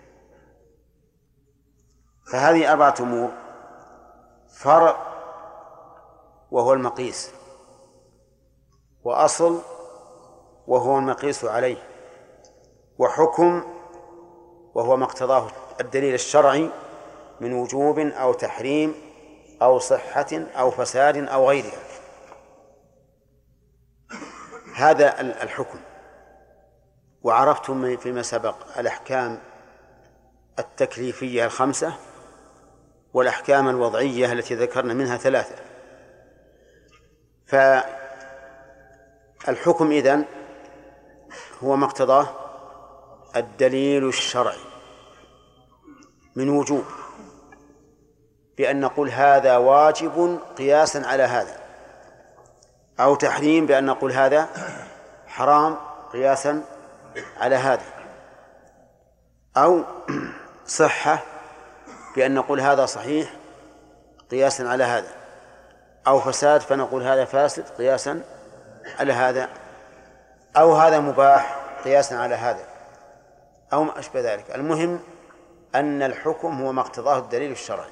فهذه 4 أمور: فرع وهو المقيس، وأصل وهو المقيس عليه، وحكم وهو ما اقتضاه الدليل الشرعي من وجوب أو تحريم أو صحة أو فساد أو غيرها. هذا الحكم. وعرفتم فيما سبق الأحكام التكليفية 5، والأحكام الوضعية التي ذكرنا منها 3. فالحكم إذن هو ما اقتضاه الدليل الشرعي من وجوب، بأن نقول هذا واجب قياسا على هذا، أو تحريم بأن نقول هذا حرام قياسا على هذا، أو صحة بأن نقول هذا صحيح قياسا على هذا، أو فساد فنقول هذا فاسد قياسا على هذا، أو هذا مباح قياسا على هذا، أو ما أشبه ذلك. المهم أن الحكم هو ما اقتضاه الدليل الشرعي،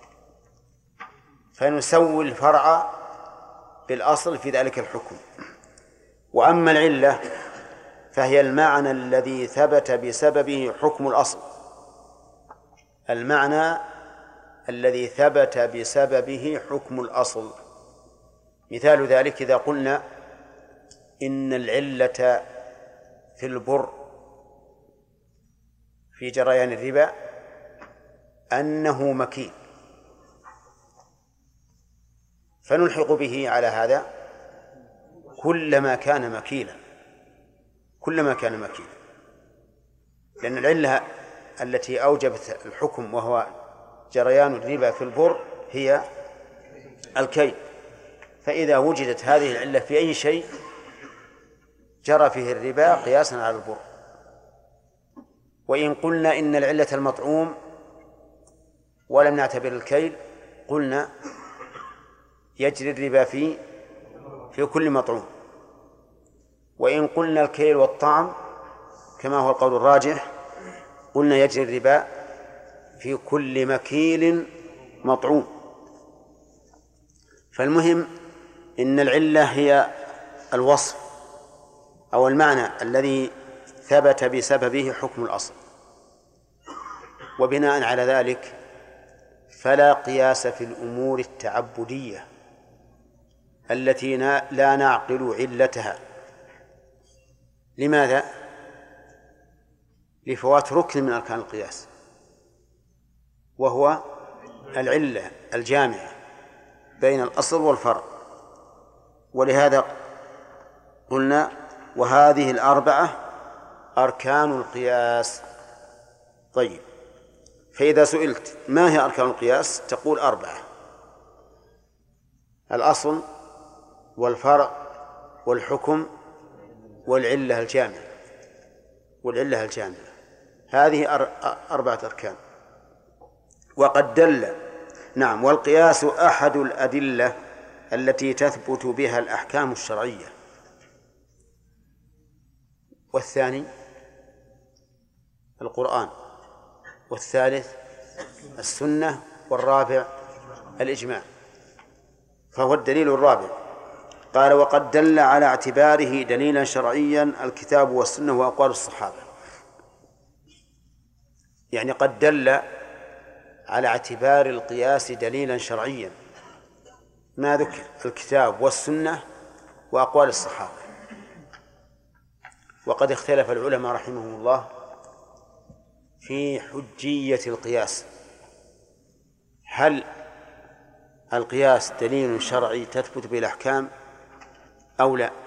فنسوي الفرع بالأصل في ذلك الحكم. وأما العلة فهي المعنى الذي ثبت بسببه حكم الأصل، المعنى الذي ثبت بسببه حكم الأصل. مثال ذلك إذا قلنا إن العلة في البر في جريان الربا أنه مكيل، فنلحق به على هذا كلما كان مكيلا، لأن العلة التي أوجبت الحكم وهو جريان الربا في البر هي الكيل، فإذا وجدت هذه العلة في أي شيء جرى فيه الربا قياسا على البر. وإن قلنا إن العلة المطعوم ولم نعتبر الكيل قلنا يجري الربا في كل مطعوم. وإن قلنا الكيل والطعم كما هو القول الراجح قلنا يجري الربا في كل مكيل مطعوم. فالمهم إن العلة هي الوصف أو المعنى الذي ثبت بسببه حكم الأصل، وبناء على ذلك فلا قياس في الأمور التعبدية التي لا نعقل علتها. لماذا؟ لفوات ركن من أركان القياس وهو العلة الجامعة بين الأصل والفرع. ولهذا قلنا وهذه 4 أركان القياس. طيب، فإذا سئلت ما هي أركان القياس تقول 4: الأصل والفرع والحكم والعلة الجامعة. هذه 4 أركان. وقد دل والقياس أحد الأدلة التي تثبت بها الأحكام الشرعية، والثاني القرآن، والثالث السنة، والرابع الإجماع، فهو الدليل الرابع. قال وقد دل على اعتباره دليلا شرعيا الكتاب والسنة وأقوال الصحابة. يعني قد دل على اعتبار القياس دليلا شرعيا ما ذكر الكتاب والسنة وأقوال الصحابة. وقد اختلف العلماء رحمهم الله في حجية القياس، هل القياس دليل شرعي تثبت به الأحكام أو لا؟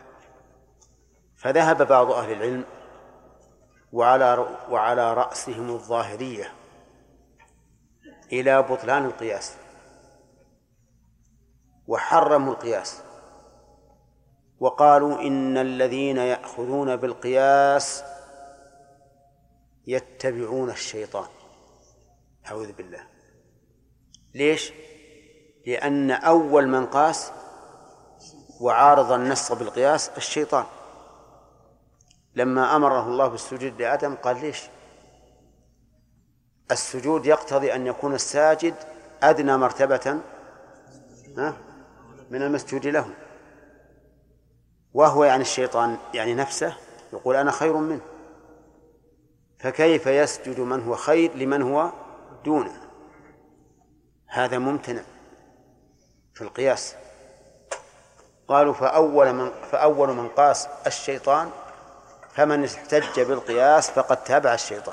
فذهب بعض أهل العلم وعلى رأسهم الظاهرية إلى بطلان القياس، وحرموا القياس وقالوا إن الذين يأخذون بالقياس يتبعون الشيطان. أعوذ بالله. ليش؟ لأن أول من قاس وعارض النص بالقياس الشيطان، لما أمره الله بالسجود لآدم قال ليش؟ السجود يقتضي أن يكون الساجد أدنى مرتبة من المسجود له، وهو يعني الشيطان يعني نفسه يقول أنا خير منه، فكيف يسجد من هو خير لمن هو دونه؟ هذا ممتنع في القياس. قالوا فأول من قاس الشيطان، فمن احتج بالقياس فقد تابع الشيطان.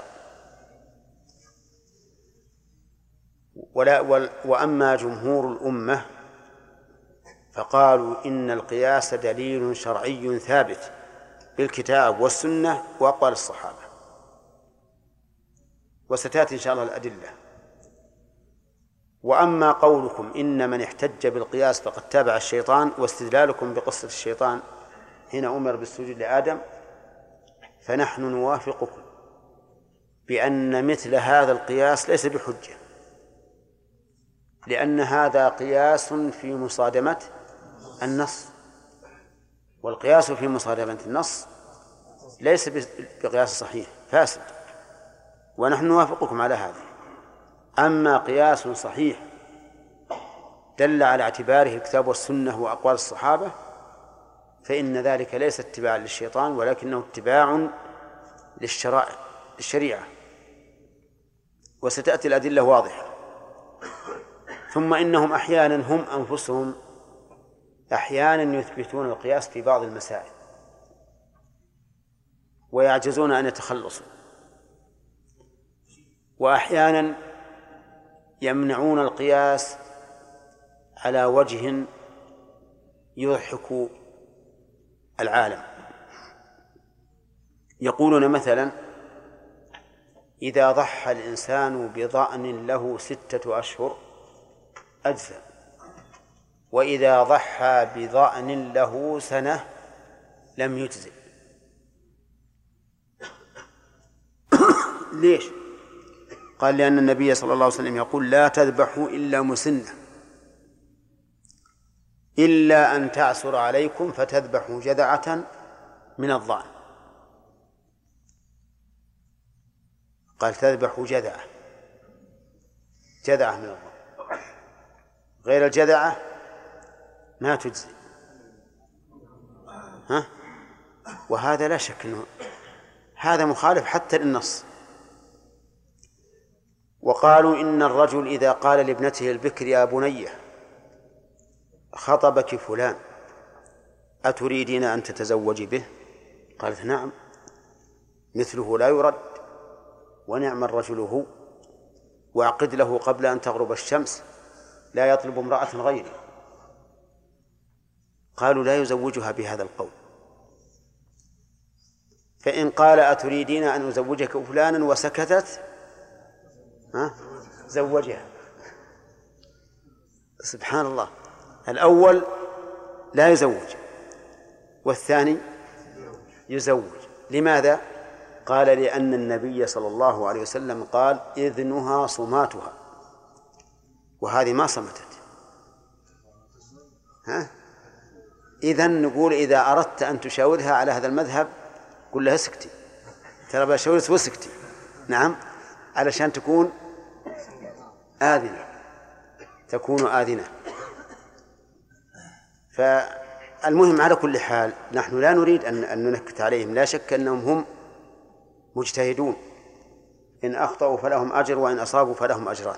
وأما جمهور الأمة فقالوا إن القياس دليل شرعي ثابت بالكتاب والسنة وأقوال الصحابة، وستأتي إن شاء الله الأدلة. وأما قولكم إن من احتج بالقياس فقد تابع الشيطان، واستدلالكم بقصة الشيطان حين أمر بالسجود لآدم، فنحن نوافقكم بأن مثل هذا القياس ليس بحجة، لأن هذا قياس في مصادمة النص، والقياس في مصادمة النص ليس بقياس صحيح، فاسد، ونحن نوافقكم على هذا. أما قياس صحيح دل على اعتباره الكتاب والسنة وأقوال الصحابة، فإن ذلك ليس اتباعا للشيطان، ولكنه اتباع للشريعة، وستأتي الأدلة واضحة. ثم إنهم أحيانا هم أنفسهم أحيانا يثبتون القياس في بعض المسائل ويعجزون أن يتخلصوا، وأحيانا يمنعون القياس على وجه يضحك العالم. يقولون مثلا إذا ضحى الإنسان بضأن له 6 أشهر أجزى، وإذا ضحى بضأن له سنة لم يجزئ. ليش؟ قال لأن النبي صلى الله عليه وسلم يقول لا تذبحوا إلا مسنة، إلا أن تعسر عليكم فتذبحوا جذعة من الضأن. قال تذبحوا جذعة من الضأن، غير الجذعة ما تجزي. وهذا لا شك أنه هذا مخالف حتى للنص. وقالوا إن الرجل إذا قال لابنته البكر يا بنية خطبك فلان أتريدين أن تتزوجي به؟ قالت نعم، مثله لا يرد، ونعم الرجل هو، وأعقد له قبل أن تغرب الشمس، لا يطلب امرأة غيري. قالوا لا يزوجها بهذا القول. فإن قال أتريدين أن أزوجك فلانا وسكتت زوجها. سبحان الله، الأول لا يزوج والثاني يزوج. لماذا؟ قال لأن النبي صلى الله عليه وسلم قال إذنها صماتها، وهذه ما صمتت. إذن نقول إذا أردت أن تشاورها على هذا المذهب قل لها اسكتي، ترى بشاورت واسكتي. نعم، علشان تكون آذنة. فالمهم على كل حال نحن لا نريد أن ننكت عليهم، لا شك أنهم هم مجتهدون، إن أخطأوا فلهم أجر وإن أصابوا فلهم أجران.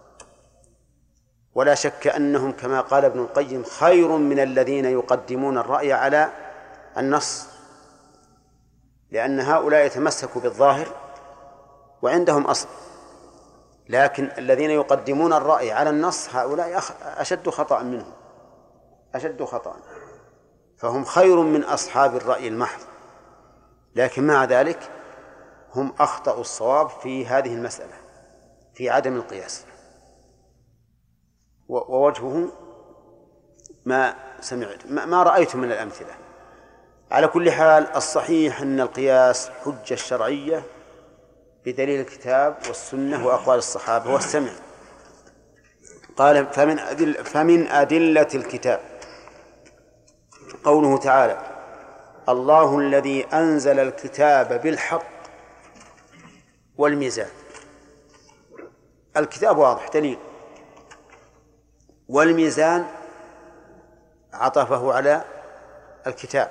ولا شك أنهم كما قال ابن القيم خير من الذين يقدمون الرأي على النص، لأن هؤلاء يتمسكوا بالظاهر وعندهم أصل، لكن الذين يقدمون الرأي على النص هؤلاء أشد خطأ منهم، أشد خطأ، فهم خير من أصحاب الرأي المحض، لكن مع ذلك هم أخطأوا الصواب في هذه المسألة في عدم القياس. ووجهه ما سمعت ما رأيت من الأمثلة، على كل حال الصحيح أن القياس حجة شرعية بدليل الكتاب والسنة وأقوال الصحابة والسمع. قال فمن أدلة الكتاب قوله تعالى الله الذي أنزل الكتاب بالحق والميزان. الكتاب واضح دليل، والميزان عطفه على الكتاب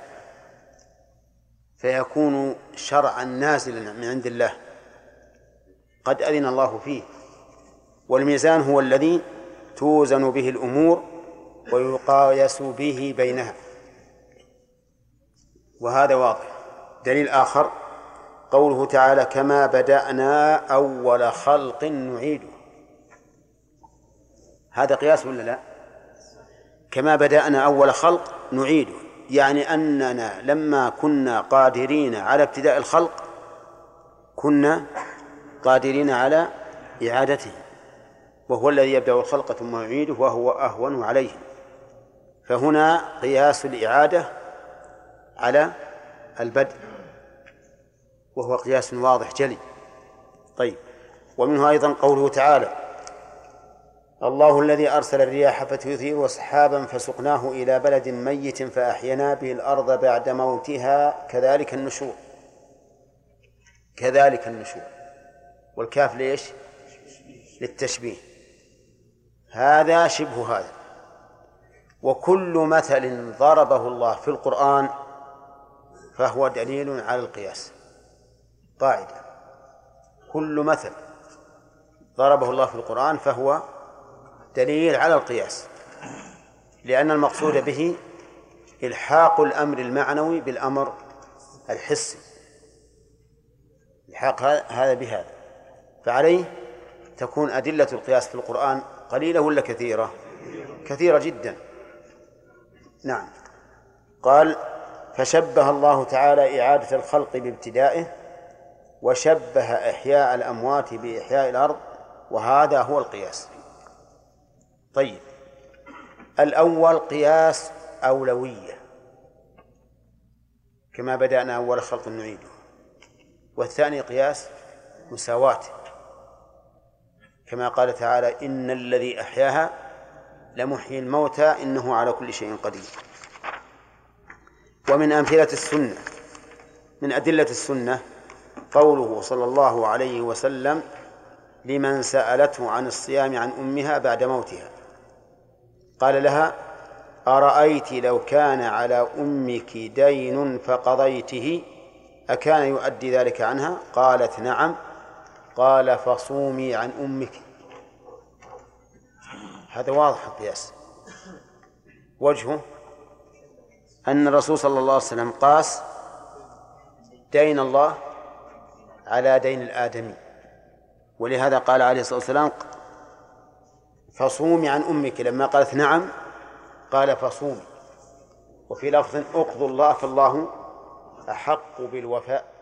فيكون شرعا نازلا من عند الله قد أذن الله فيه. والميزان هو الذي توزن به الأمور ويقايس به بينها، وهذا واضح. دليل آخر قوله تعالى كما بدأنا أول خلق نعيده. هذا قياس ولا لا؟ كما بدأنا أول خلق نعيده، يعني أننا لما كنا قادرين على ابتداء الخلق كنا قادرين على إعادته، وهو الذي يبدأ الخلق ثم يعيده وهو أهون عليه. فهنا قياس الإعادة على البدء، وهو قياس واضح جلي. طيب، ومنه أيضا قوله تعالى الله الذي أرسل الرياح فتثير سحابا فسقناه إلى بلد ميت فأحينا به الأرض بعد موتها كذلك النشور. كذلك النشور، والكاف ليش؟ للتشبيه. هذا شبه هذا. وكل مثل ضربه الله في القرآن فهو دليل على القياس. قاعدة: كل مثل ضربه الله في القرآن فهو دليل على القياس، لأن المقصود به إلحاق الأمر المعنوي بالأمر الحسي، إلحاق هذا بهذا. فعليه تكون أدلة القياس في القرآن قليلة ولا كثيرة؟ كثيرة جدا. نعم. قال فشبه الله تعالى إعادة الخلق بابتدائه، وشبه إحياء الأموات بإحياء الأرض، وهذا هو القياس. طيب، الأول قياس أولوية كما بدأنا أول خلق نعيده، والثاني قياس مساواة كما قال تعالى إن الذي أحياها لمحيي الموتى إنه على كل شيء قدير. ومن أمثلة السنة، من أدلة السنة قوله صلى الله عليه وسلم لمن سألته عن الصيام عن أمها بعد موتها قال لها أرأيت لو كان على أمك دين فقضيته أكان يؤدي ذلك عنها؟ قالت نعم. قال فصومي عن أمك. هذا واضح القياس. وجهه أن الرسول صلى الله عليه وسلم قاس دين الله على دين الآدمي، ولهذا قال عليه الصلاة والسلام فصومي عن أمك. لما قالت نعم قال فصومي. وفي لفظ اقضوا الله فالله أحق بالوفاء.